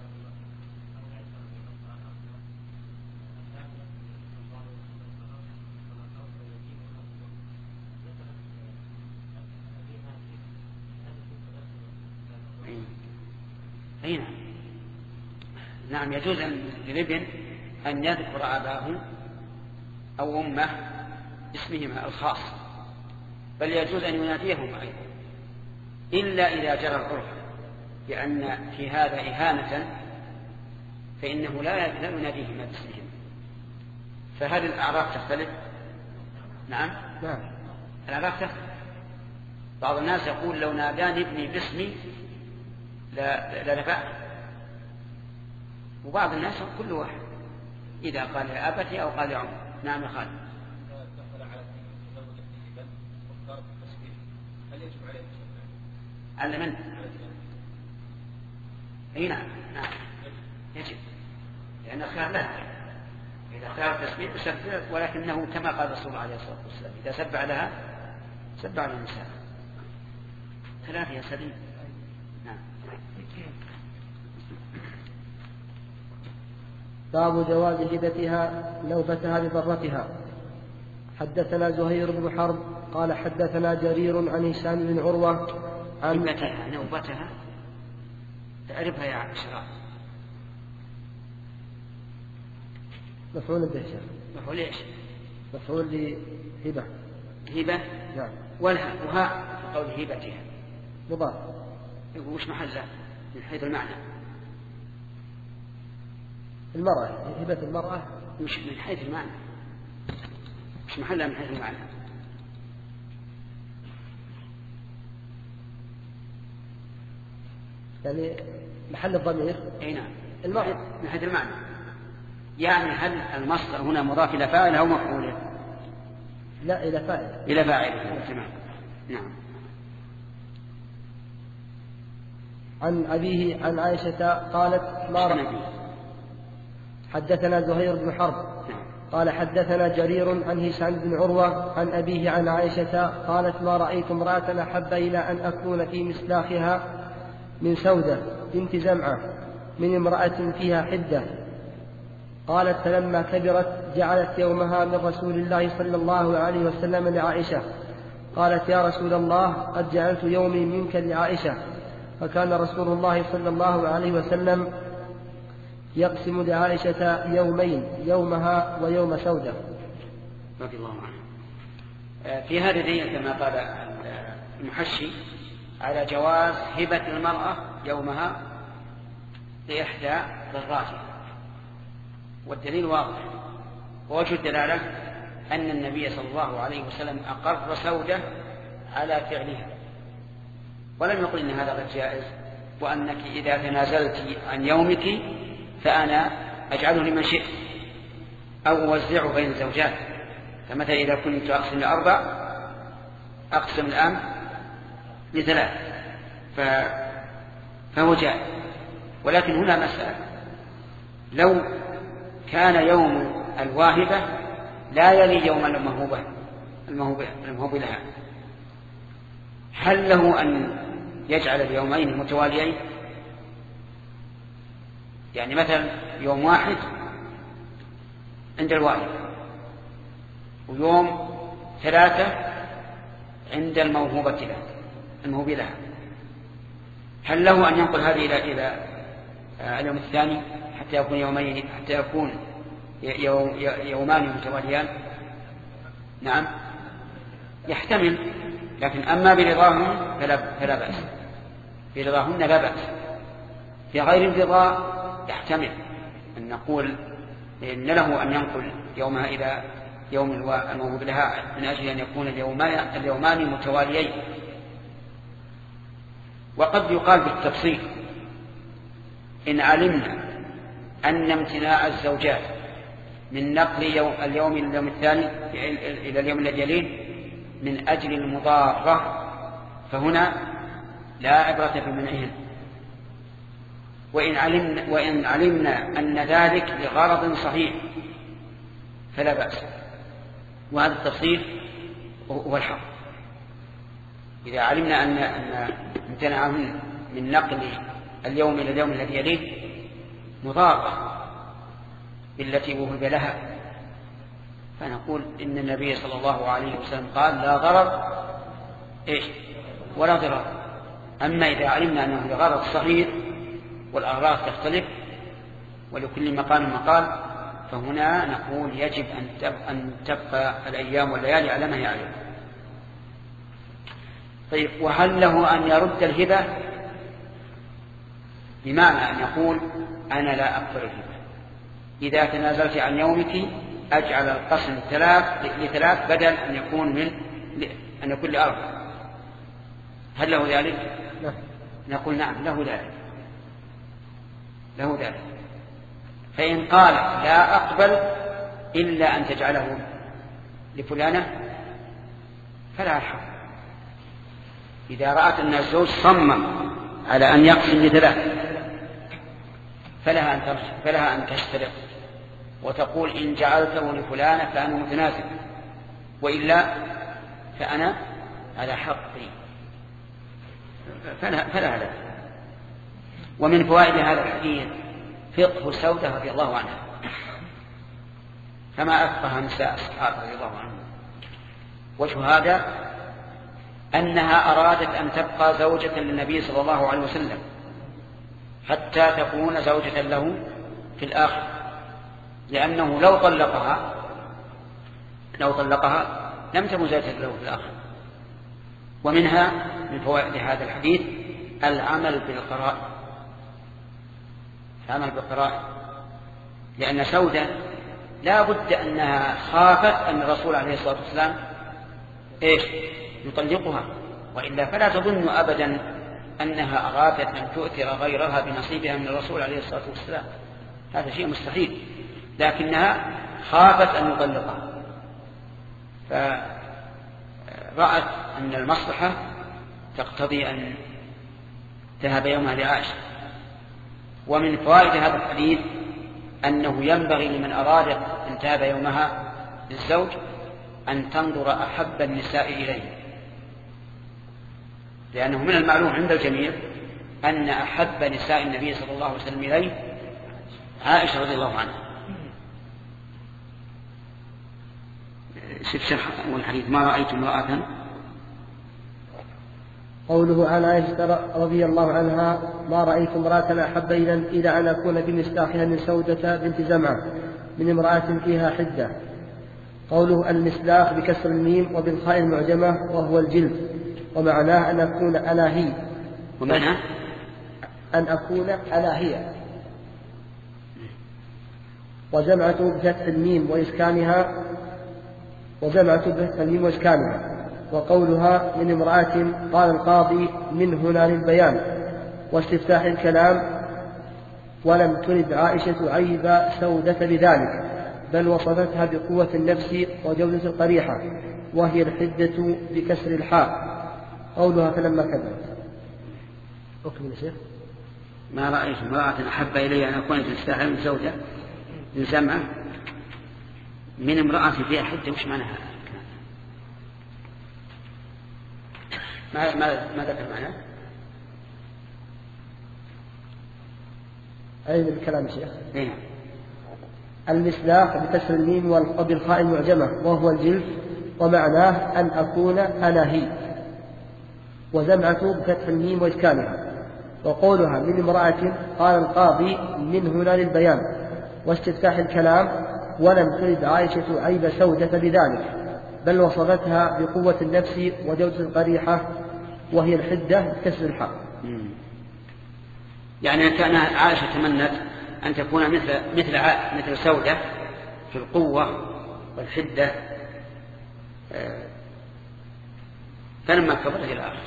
أي نعم. نعم، يجوز للابن أن يذكر أباه أو أمه اسمهما الخاص، بل يجوز أن يناديهما أيضا، إلا إذا جرى العرف لأن في هذا إهانة، فإنه لا لا يناديهما باسمهما. فهل الأعراف تختلف؟ نعم. نعم. الأعراف تختلف. بعض الناس يقول لو ناداني ابني باسمي لنفعت، وبعض الناس كل واحد إذا قال يا أبتي أو قال يا عمر. نعم يا خالد. على من؟ اي نعم نعم يجب، لأن الخيار لا، إذا اختار التسبيح يسبح، ولكنه كما قال الرسول عليه الصلاة والسلام إذا سبع لها سبع للنساء. ثلاثة يا سليم. نعم. باب جواز هبتها نوبتها لضرتها. حدثنا زهير بن حرب قال حدثنا جرير عن هشام بن عروة عن هبتها نوبتها تعرفها يا عشرة. مفعول به شيخ. مفعول ايش؟ مفعول لهبة. هبة. نعم. والها وها في قول هبتها مضاف. وش محله من حيث المعنى؟ المرأة، هبة المرأة مش من حيث المعنى، مش محلها من حيث المعنى. يعني محل الضمير. اي نعم المرأة من حيث المعنى. يعني هل المصدر هنا مضاف إلى فاعل أو مفعول؟ لا إلى فاعل. إلى فاعل. تمام. نعم. عن أبيه عن عائشة قالت ما رأيت. حدثنا زهير بن حرب قال حدثنا جرير عن هشام بن عروة عن أبيه عن عائشة قالت ما رأيت امرأة أحب إلى أن أكون في مسلاخها من سودة بنت زمعة من امرأة فيها حدة. قالت فلما كبرت جعلت يومها من رسول الله صلى الله عليه وسلم لعائشة. قالت يا رسول الله قد جعلت يومي منك لعائشة. فكان رسول الله صلى الله عليه وسلم يقسم لعائشة يومين يومها ويوم سودة رضي الله عنه. في هذا الدليل كما قال المحشي على جواز هبة المرأة يومها لإحدى ضراتها، والدليل واضح. ووجه الدلالة أن النبي صلى الله عليه وسلم أقر سودة على فعلها، ولم يقل إن هذا غير جائز، وأنك إذا تنازلت عن يومك فأنا أجعله لمن شئت أو أوزعه بين الزوجات. فمثلا إذا كنت أقسم لأربع أقسم الآن لثلاث فهو جائز. ولكن هنا مسألة، لو كان يوم الواهبة لا يلي يوم الموهوبة الموهوب لها، هل له أن يجعل اليومين متواليين؟ يعني مثلا يوم واحد عند الواهب ويوم ثلاثة عند الموهوبة لها الموهوب لها، هل له أن ينقل هذه إلى إلى اليوم الثاني حتى يكون يومين حتى يكون يوم يومان متواليان؟ نعم يحتمل، لكن أما برضاهم فلا, فلا بأس، برضاهن لا بأس. في غير الرضا يحتمل أن نقول إن له أن ينقل يومها إلى يوم الموهوب لها من أجل أن يكون اليومان, اليومان متواليين. وقد يقال بالتفصيل إن علمنا أن امتناع الزوجات من نقل يوم اليوم إلى اليوم الثاني إلى اليوم الذي يليه من أجل المضارة فهنا لا عبرة بمنعهن، وإن علمنا, وإن علمنا أن ذلك لغرض صحيح فلا بأس. وهذا التفصيل هو الحق. إذا علمنا أن, أن امتنعهن من نقل اليوم إلى اليوم الذي يليه مضارة بالتي وهب لها فنقول إن النبي صلى الله عليه وسلم قال لا ضرر إيش ولا ضرر. أما إذا علمنا أنه لغرض صغير والأغراض تختلف ولكل مقام مقال فهنا نقول يجب أن تبقى الأيام والليالي على ما هي عليه. طيب وهل له أن يرد الهبة؟ بمعنى أن يقول أنا لا أقبل الهبة، إذا تنازلت عن يومك أجعل القسم ثلاث لثلاث بدل أن يكون من أن يكون لأربع. هل له ذلك؟ لا. نقول نعم له ذلك، له ذلك. فإن قال لا أقبل إلا أن تجعله لفلانة فلا الحق. إذا رأت أن الزوج صمم على أن يقسم لثلاث فلها أن ترجع، فلها أن تشترط وتقول إن جعلته لفلانة فأنا متنازل، وإلا فأنا على حقي، فلا فلا لا. ومن فوائد هذا الحديث فقه سودة رضي الله عنها، كما أفقه نساء الصحابة رضي الله عنهم. وجه هذا أنها أرادت أن تبقى زوجة للنبي صلى الله عليه وسلم حتى تكون زوجة له في الآخر، لأنه لو طلقها لو طلقها لم تكن زوجة له في الآخر. ومنها من فوائد هذا الحديث العمل بالقرائن، العمل بالقرائن، لأن سودة لا بد أنها خافت أن الرسول عليه الصلاة والسلام إيش يطلقها، وإلا فلا تظن أبدا أنها أرادت أن تؤثر غيرها بنصيبها من الرسول عليه الصلاة والسلام، هذا شيء مستحيل، لكنها خافت أن يطلقها، فرأت أن المصلحة تقتضي أن تذهب يومها لعائشة. ومن فوائد هذا الحديث أنه ينبغي لمن أراد أن تذهب يومها للزوج أن تنظر أحب النساء إليه، لأنه من المعلوم عند الجميع أن أحب نساء النبي صلى الله عليه وسلم إليه عائشة رضي الله عنها. شوف شرح والحديث ما رأيت امرأة. قوله عن عائشة رضي الله عنها ما رأيت امرأة أحب إلى أن أكون بمسلاخها من سودة بنت زمعة من امرأة فيها حدة. قوله المسلاخ بكسر الميم وبالخاء المعجمة وهو الجلد، ومعناه أن أكون أنا هي، ومعناه أن أكون أنا هي. وجمعة بفتح الميم وإسكانها وجمعة بفتح الميم وإسكانها. وقولها من امرأة قال القاضي من هنا للبيان واستفتاح الكلام، ولم ترد عائشة عيب سودة بذلك، بل وصفتها بقوة النفس وجودة القريحة، وهي الحدة بكسر الحاء. قولها فلما كذبت. أكمل يا شيخ. ما رأيت امرأة أحب إلي أن أكون تستحي من زوجة من زمعة من امرأة فيها حدة. وش معناها؟ ما ما ما ذكر معناه؟ أين الكلام يا شيخ؟ نعم. المسلاخ بكسر الميم وبالخاء المعجمة وهو الجلد، ومعناه أن أكون أنا هي. وزمعة بفتح الميم وإسكانها. وقولها من امرأة قال القاضي من هنا للبيان واستفتاح الكلام، ولم ترد عائشة عيب سودة بذلك، بل وصفتها بقوة النفس وجودة القريحة، وهي الحدة بكسر الحاء. يعني كان عائشة تمنت أن تكون مثل مثل مثل سودة في القوة والحدة، فلما كبرت إلى آخر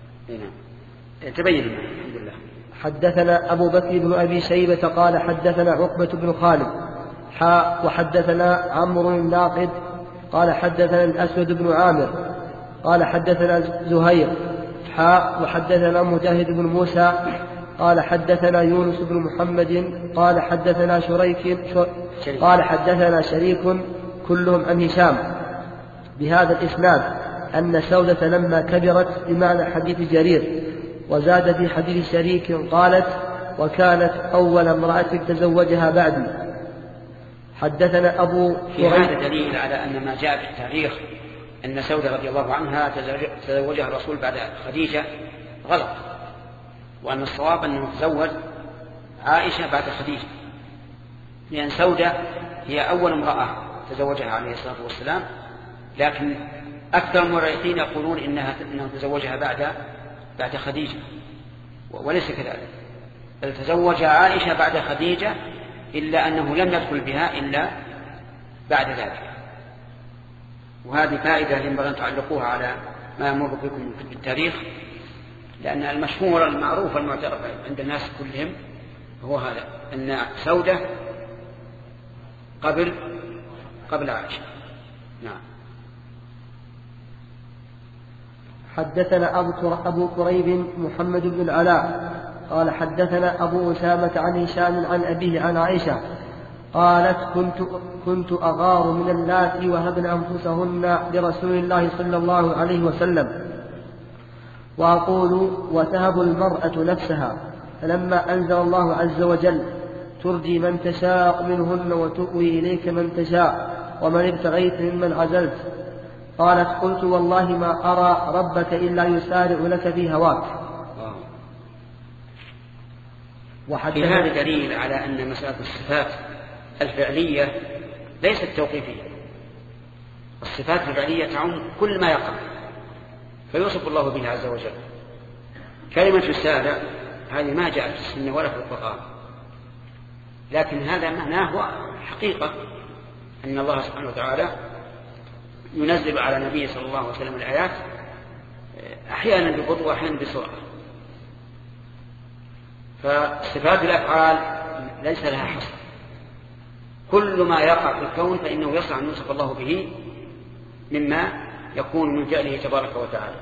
تبين الحمد لله. حدثنا أبو بكر بن أبي شيبة قال حدثنا عقبة بن خالد حاء وحدثنا عمرو الناقد قال حدثنا الأسود بن عامر قال حدثنا زهير حاء وحدثنا مجاهد بن موسى قال حدثنا يونس بن محمد قال حدثنا شريك قال حدثنا شريك كلهم عن هشام بهذا الإسناد أن سودة لما كبرت بمعنى حديث جرير، وزاد في حديث شريك قالت وكانت أول امرأة تزوجها بعدي. حدثنا أبو في هذا دليل على أن ما جاء في التاريخ أن سودة رضي الله عنها تزوجها الرسول بعد خديجة غلط، وأن الصواب أنه تزوج عائشة بعد خديجة، لأن سودة هي أول امرأة تزوجها عليه الصلاة والسلام، لكن أكثر المؤرخين يقولون إنها إنه تزوجها بعد بعد خديجة، وليس كذلك، بل تزوج عائشة بعد خديجة، إلا أنه لم يدخل بها إلا بعد ذلك. وهذه فائدة ينبغي أن تعلقوها على ما يمر بكم في التاريخ، لأن المشهور المعروف المعترف عند الناس كلهم هو هذا، أن سودة قبل قبل عائشة. نعم. حدثنا أبو كريب محمد بن العلاء قال حدثنا أبو أسامة عن هشام عن أبيه عن عائشة قالت كنت, كنت أغار من اللاتي وهبن أنفسهن لرسول الله صلى الله عليه وسلم وأقول وتهب المرأة نفسها، فلما أنزل الله عز وجل ترجي من تشاء منهن وتؤوي إليك من تشاء ومن ابتغيت ممن عزلت، قالت قلت والله ما أرى ربك إلا يسارع لك في هواك. وفي هذا دليل على أن مسألة الصفات الفعلية ليست توقيفية. الصفات الفعلية تعم كل ما يقع فيوصف الله به عز وجل. كلمة يسارع هذه ما جاءت في السنة ولا في القرآن، لكن هذا معناه هو حقيقة أن الله سبحانه وتعالى ينزل على نبيه صلى الله عليه وسلم الآيات أحيانا ببطء وأحيانا بسرعة. فصفات الأفعال ليس لها حصر، كل ما يقع في الكون فإنه يصح أن يوصف الله به مما يكون من فعله تبارك وتعالى.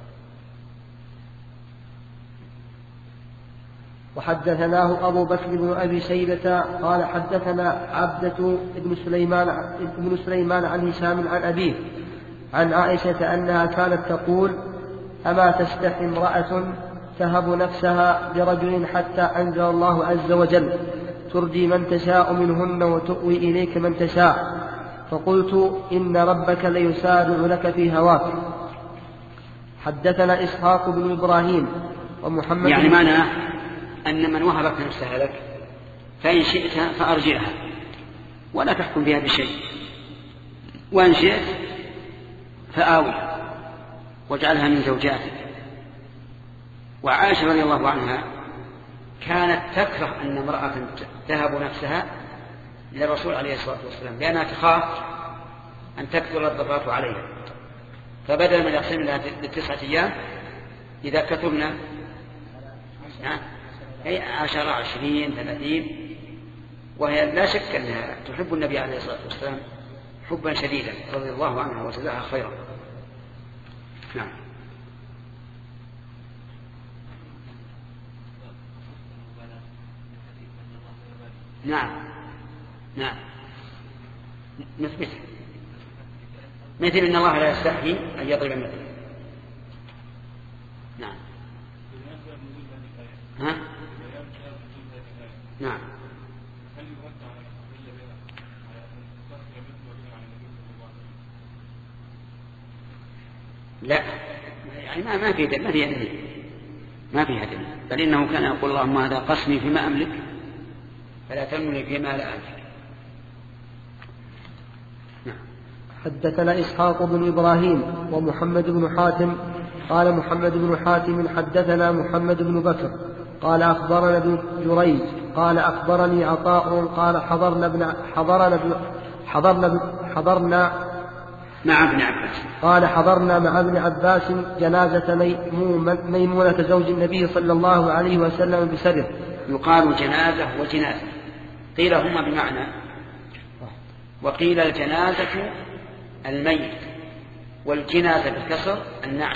وحدثناه أبو بكر بن أبي شيبة قال حدثنا عبدة بن سليمان, بن سليمان عن هشام عن أبيه عن عائشة أنها كانت تقول أما تستحي امرأة تهب نفسها لرجل حتى أنزل الله عز وجل ترجي من تشاء منهن وتؤوي إليك من تشاء، فقلت إن ربك ليسارع لك في هواك. حدثنا إسحاق بن إبراهيم ومحمد يعني معنى أن من وهبت نفسها لك فإن شئت فأرجعها ولا تحكم بها بشيء، وإن شئت فآوها واجعلها من زوجاتك. وعائشة رضي الله عنها كانت تكره أن امرأة تهب نفسها للرسول عليه الصلاة والسلام لأنها تخاف أن تكثر الضغط عليها، فبدل من يقسم لها للتسعة أيام إذا كثرنا أي عشرة عشرين ثلاثين، وهي لا شك أنها تحب النبي عليه الصلاة والسلام حبا شديدا رضي الله عنها وجزاها خيرا. نعم. نعم نعم نثبت مثل إن الله لا يستحي أن يضرب مثلا. نعم. ها؟ نعم. لا يعني ما ما في ما في دليل ما فيها دليل، بل إنه كان يقول اللهم هذا قسمي فيما أملك فلا تلمني فيما لا أملك. نعم. حدثنا إسحاق بن إبراهيم ومحمد بن حاتم قال محمد بن حاتم حدثنا محمد بن بكر قال أخبرنا ابن جريج قال أخبرني عطاء قال حضرنا ابن حضرنا ابن حضرنا ابن حضرنا مع ابن عباس قال حضرنا مع ابن عباس جنازة ميمونة زوج النبي صلى الله عليه وسلم بسره. يقال جنازة وجنازة، قيل هما بمعنى، وقيل الجنازة الميت والجنازة بالكسر النعش،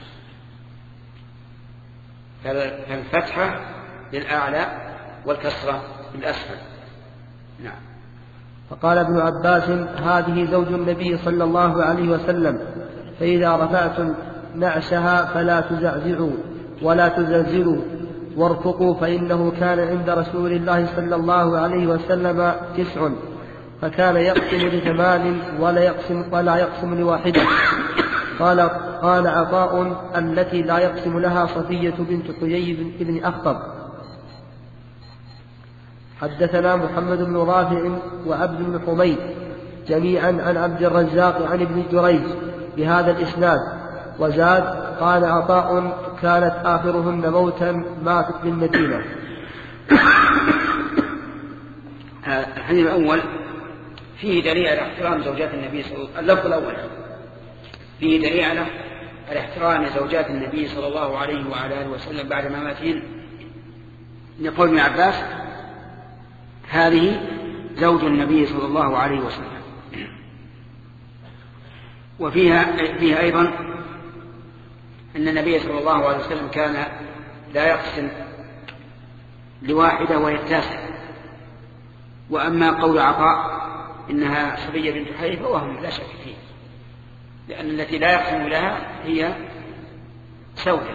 فالفتحة للأعلى والكسرة للأسفل. نعم. فقال ابن عباس هذه زوج النبي صلى الله عليه وسلم، فإذا رفعتم نعشها فلا تزعزعوا ولا تزلزلوا وارفقوا، فإنه كان عند رسول الله صلى الله عليه وسلم تسع، فكان يقسم لثمان ولا يقسم, ولا يقسم لواحدة. قال, قال عطاء التي لا يقسم لها صفية بنت حيي بن أخطب. حدثنا محمد بن رافع وعبد بن حميد جميعا عن عبد الرزاق عن ابن جريج بهذا الإسناد، وزاد قال عطاء كانت آخرهن موتا ماتت بالمدينة. الحديث الأول فيه دليل على احترام زوجات النبي صلى الله عليه وسلم. اللفظ الأول فيه دليل على الاحترام زوجات النبي صلى الله عليه وعلى آله وسلم بعد مماتهن، يقول ابن عباس هذه زوج النبي صلى الله عليه وسلم. وفيها فيها أيضا أن النبي صلى الله عليه وسلم كان لا يقسم لواحدة وهي التاسعة. وأما قول عطاء إنها صفية بنت حيي فوهم لا شك فيه، لأن التي لا يقسم لها هي سودة.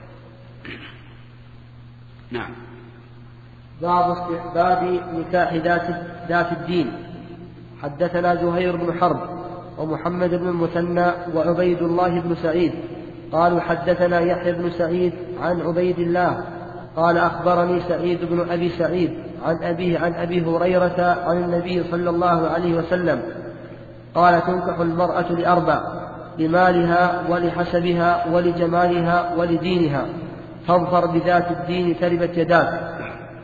نعم. باب استحباب نكاح ذات الدين. حدثنا زهير بن حرب ومحمد بن المثنى وعبيد الله بن سعيد قالوا حدثنا يحيى بن سعيد عن عبيد الله قال أخبرني سعيد بن أبي سعيد عن أبيه عن أبي هريرة عن النبي صلى الله عليه وسلم قال تنكح المرأة لأربع: لمالها ولحسبها ولجمالها ولدينها، فاظفر بذات الدين تربت يداك.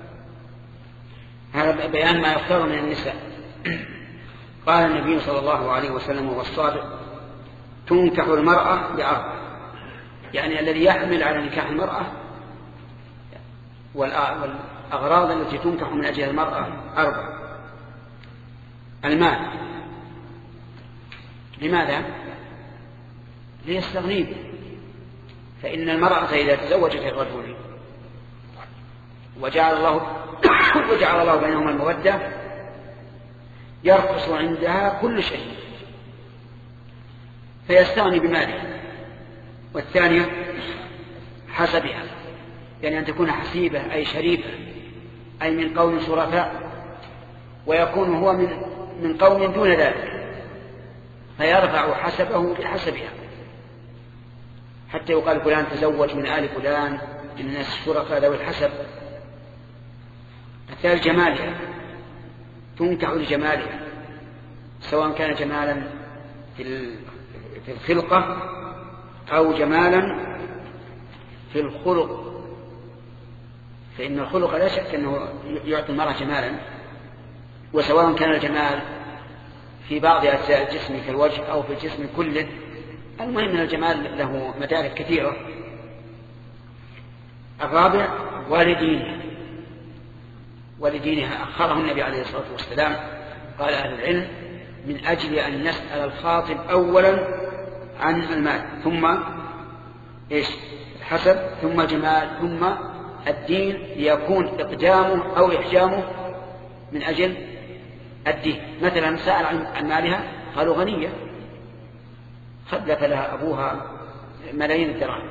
هذا بيان ما يختار من النساء. قال النبي صلى الله عليه وسلم وهو الصادق: تنكح المرأة لأربع، يعني الذي يحمل على نكاح المرأة والأغراض التي تنكح من أجل المرأة أربع: المال. لماذا؟ ليستغني، فإن المرأة إذا تزوجت الرجل وجعل الله وجعل الله بينهما المودة يرخص عندها كل شيء فيستغني بماله. والثانية حسبها، يعني أن تكون حسيبة أي شريفة، أي من قوم شرفاء، ويكون هو من من قوم دون ذلك فيرفع حسبه بحسبها، حتى يقال فلان تزوج من آل فلان من الناس الشرفاء ذوي الحسب. الثالث جمالها، تنكح لجمالها، سواء كان جمالا في الخلقة أو جمالا في الخلق، فإن الخلق لا شك أنه يعطي المرأة جمالا، وسواء كان الجمال في بعض أجزاء الجسم كالوجه أو في الجسم كله، المهم أن الجمال له مدارك كثيرة. الرابع والدينها، ولدينها أخره النبي عليه الصلاة والسلام. قال أهل العلم: من أجل أن يسأل الخاطب أولا عن المال، ثم إيش؟ الحسب، ثم جمال، ثم الدين، ليكون إقدامه أو إحجامه من أجل الدين. مثلا سأل عن مالها، قالوا غنية خلف لها أبوها ملايين الدراهم،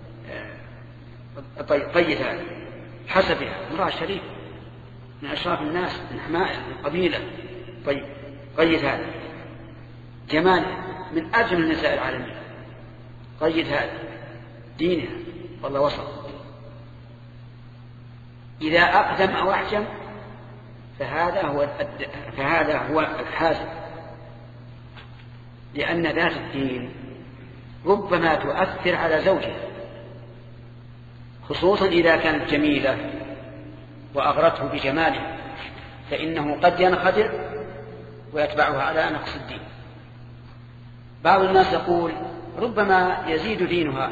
طيب هذا. حسبها، امرأة شريفة من أشراف الناس، من حماية، من قبيلة، طيب قيد هذا. جمالها، من أجمل نساء العالمين، قيد هذا. دينها، والله وسط. إذا أقدم أو أحجم فهذا هو فهذا هو الحاسب، لأن ذات الدين ربما تؤثر على زوجها، خصوصا إذا كانت جميلة وأغرته بجمالها، فإنه قد ينخدع ويتبعها على نقص الدين. بعض الناس يقول ربما يزيد دينها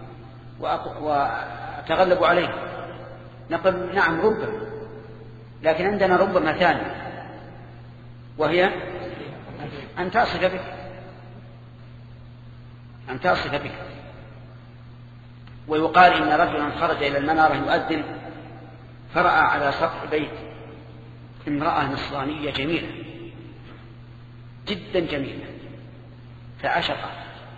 وتغلب عليه. نقول نعم ربما، لكن عندنا ربما ثانية، وهي أن تصف بك أن تصف بك ويقال إن رجلا خرج إلى المنارة يؤذن فرأى على سطح بيت امرأة نصرانية جميلة جدا جميلة، فعشقها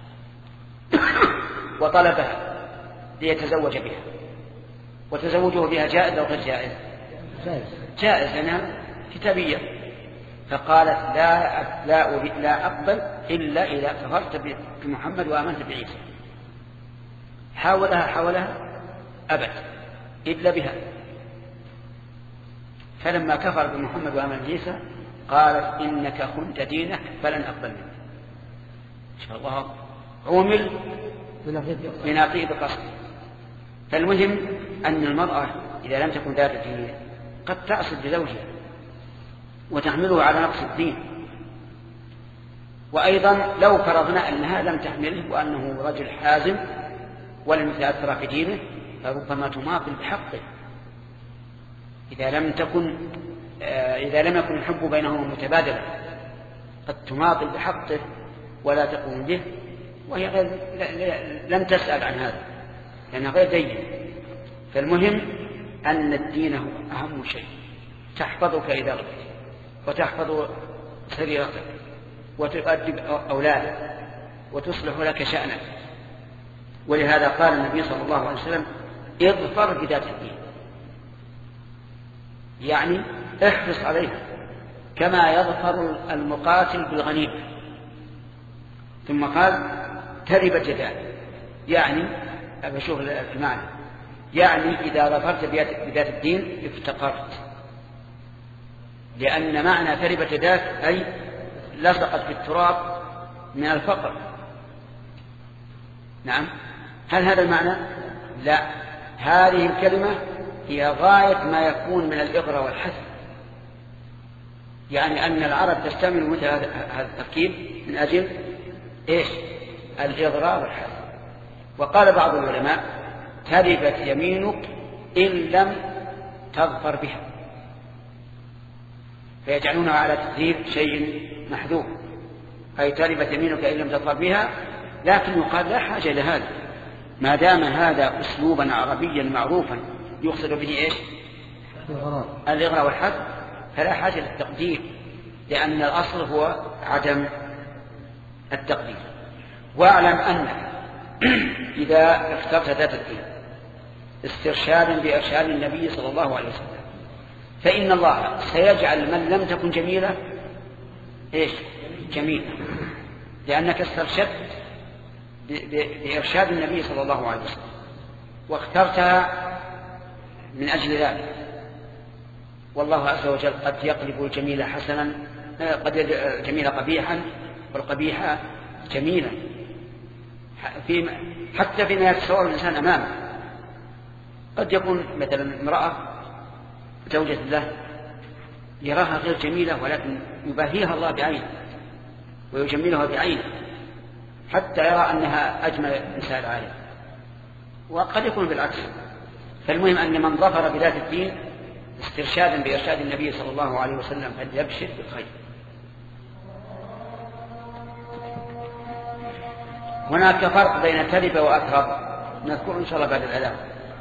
وطلبها ليتزوج بها. وتزوجه بها جائز أو غير جائز؟ جائز لأنها كتابية. فقالت لا لا لا أقبل إلا إذا كفرت بمحمد وآمنت بعيسى. حاولها حاولها أبت إلا بها. فلما كفر بمحمد وآمن بعيسى قالت إنك خنت دينك فلن أقبل منك. إن شاء الله عمل بناقيض قصد. فالمهم أن المرأة إذا لم تكن ذات دين قد تأصل بزوجها وتحمله على نقص الدين. وأيضا لو فرضنا أنها لم تحمله وأنه رجل حازم ولم يتأثر في دينه فربما تماطل بحقه إذا لم تكن إذا لم يكن الحب بينهما متبادلا، قد تماطل بحقه ولا تقوم به وهي غير لم تسأل عن هذا لأنها غير دين. فالمهم أن الدين هو أهم شيء، تحفظك إذا غبت وتحفظ سريرتك وتؤدب أولادك وتصلح لك شأنك. ولهذا قال النبي صلى الله عليه وسلم اظفر بذات الدين، يعني احرص عليها كما يظفر المقاتل بالغنيمة. ثم قال تربت يداك، يعني أشوف المعنى، يعني إذا ظفرت بذات الدين افتقرت، لأن معنى تربت يداك أي لصقت في التراب من الفقر. نعم، هل هذا المعنى؟ لا، هذه الكلمة هي غاية ما يكون من الإغراء والحث، يعني أن العرب تستعمل مثل هذا التركيب من أجل إيش؟ الإغراء والحث. وقال بعض العلماء تربت يمينك إن لم تظفر بها، فيجعلونها على تقدير شيء محذوف، أي تربت يمينك إن لم تظفر بها، لكن يقال لا حاجة لهذا ما دام هذا أسلوبا عربيا معروفا يقصد به إيش؟ الإغراء والحث، فلا حاجة للتقدير، لأن الأصل هو عدم التقدير. واعلم أنك إذا اخترت ذات الدين استرشادا بإرشاد النبي صلى الله عليه وسلم فإن الله سيجعل من لم تكن جميلة إيش؟ جميلة، لأنك استرشدت بإرشاد النبي صلى الله عليه وسلم واخترتها من أجل ذلك. والله عز وجل قد يقلب الجميل حسنا، قد يجعل الجميل قبيحا والقبيح جميلا، في حتى فيما يتصور الإنسان أمامه. قد يكون مثلا امرأة زوجة له يراها غير جميلة ولكن يباهيها الله بعينه ويجملها بعينه حتى يرى أنها أجمل إنسان العالم، وقد يكون بالعكس. فالمهم أن من ظفر بذات الدين استرشادا بإرشاد النبي صلى الله عليه وسلم فليبشر بالخير. هناك فرق بين ترب وأترب، نذكر إن شاء الله بعد الإعلام.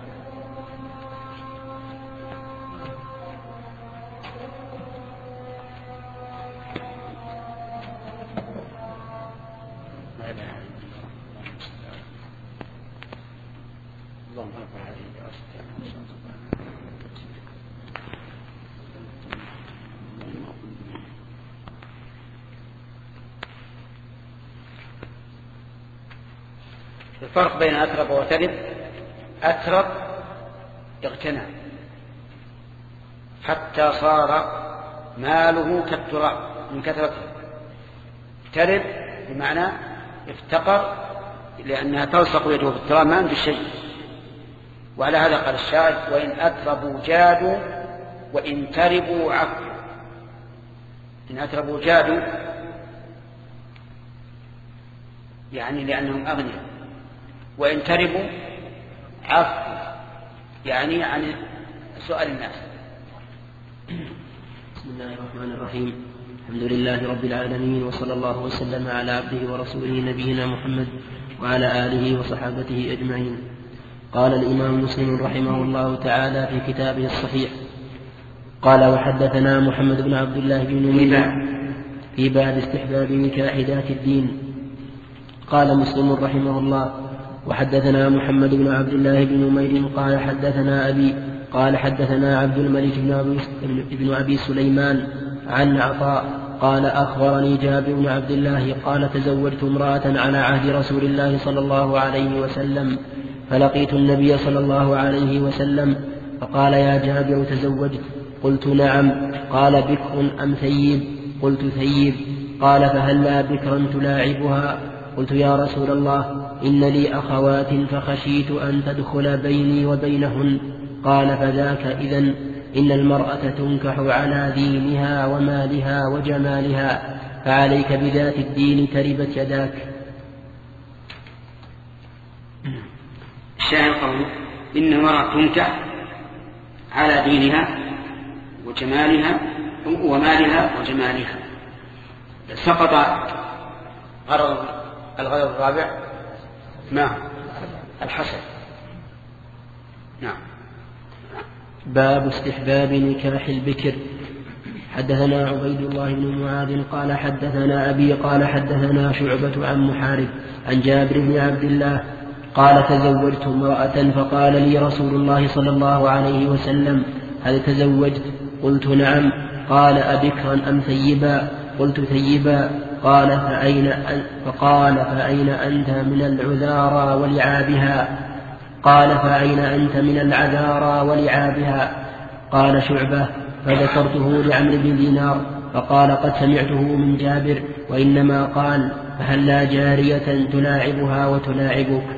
الفرق بين أترب وترب: أترب اغتنى حتى صار ماله كالتراب من كثرته، ترب بمعنى افتقر لأنها تلصق يده في التراب ما عنده شيء. وعلى هذا قال الشاعر: وإن أتربوا جادوا وإن تربوا عفوا. إن أتربوا جادوا يعني لأنهم أغنياء، وإن تربوا عفوا يعني عن سؤال الناس. بسم الله الرحمن الرحيم. الحمد لله رب العالمين، وصلى الله وسلم على عبده ورسوله نبينا محمد وعلى آله وصحابته أجمعين. قال الإمام مسلم رحمه الله تعالى في كتابه الصحيح: قال وحدثنا محمد بن عبد الله بن نمير في باب استحباب نكاح ذات الدين. قال مسلم رحمه الله: وحدثنا محمد بن عبد الله بن نمير قال حدثنا أبي قال حدثنا عبد الملك بن أبي سليمان عن عطاء قال أخبرني جابر بن عبد الله قال تزوجت امرأة على عهد رسول الله صلى الله عليه وسلم، فلقيت النبي صلى الله عليه وسلم فقال: يا جابر تزوجت؟ قلت: نعم. قال: بكر أم ثيب؟ قلت: ثيب. قال: فهلا بكرا تلاعبها؟ قلت: يا رسول الله إن لي أخوات فخشيت أن تدخل بيني وبينهن. قال: فذاك إذن إن المرأة تنكح على دينها ومالها وجمالها، فعليك بذات الدين تربت يداك. الشاهد قوله إن المرأة تنكح على دينها وجمالها ومالها وجمالها. سقط غرض الغرض الرابع ما الحسن. نعم. باب استحباب نكاح البكر. حدثنا عبيد الله بن معاذ قال حدثنا أبي قال حدثنا شعبة عن محارب عن جابر بن عبد الله قال تزوجت امرأة فقال لي رسول الله صلى الله عليه وسلم هل تزوجت؟ قلت نعم. قال أبكرا أم ثيبا؟ قلت ثيبا. قال فأين فقال فأين أنت من العذارى ولعابها؟ قال فأين أنت من العذارى ولعابها؟ قال شعبة فذكرته لعمرو بن دينار فقال قد سمعته من جابر وإنما قال فهلا جارية تلاعبها وتلاعبك.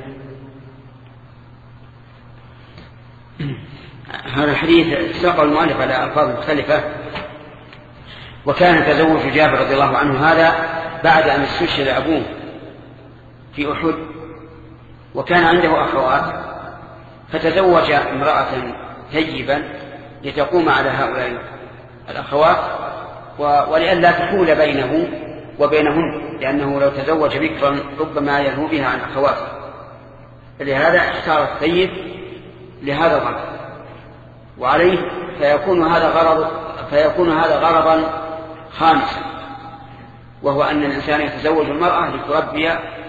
هذا الحديث ساق المؤلف على ألفاظ مختلفة. وكان تزوج جابر رضي الله عنه هذا بعد أن استشهد أبوه في أحد وكان عنده أخوات فتزوج امرأة ثيبا لتقوم على هؤلاء الأخوات ولئلا تحول بينه وبينهن لأنه لو تزوج بكرا ربما يلهو بها عن أخواته. لهذا اختار الثيب لهذا الغرض وعليه فيكون هذا غرض فيكون هذا غرضا خامسا وهو أن الإنسان يتزوج المرأة لتربي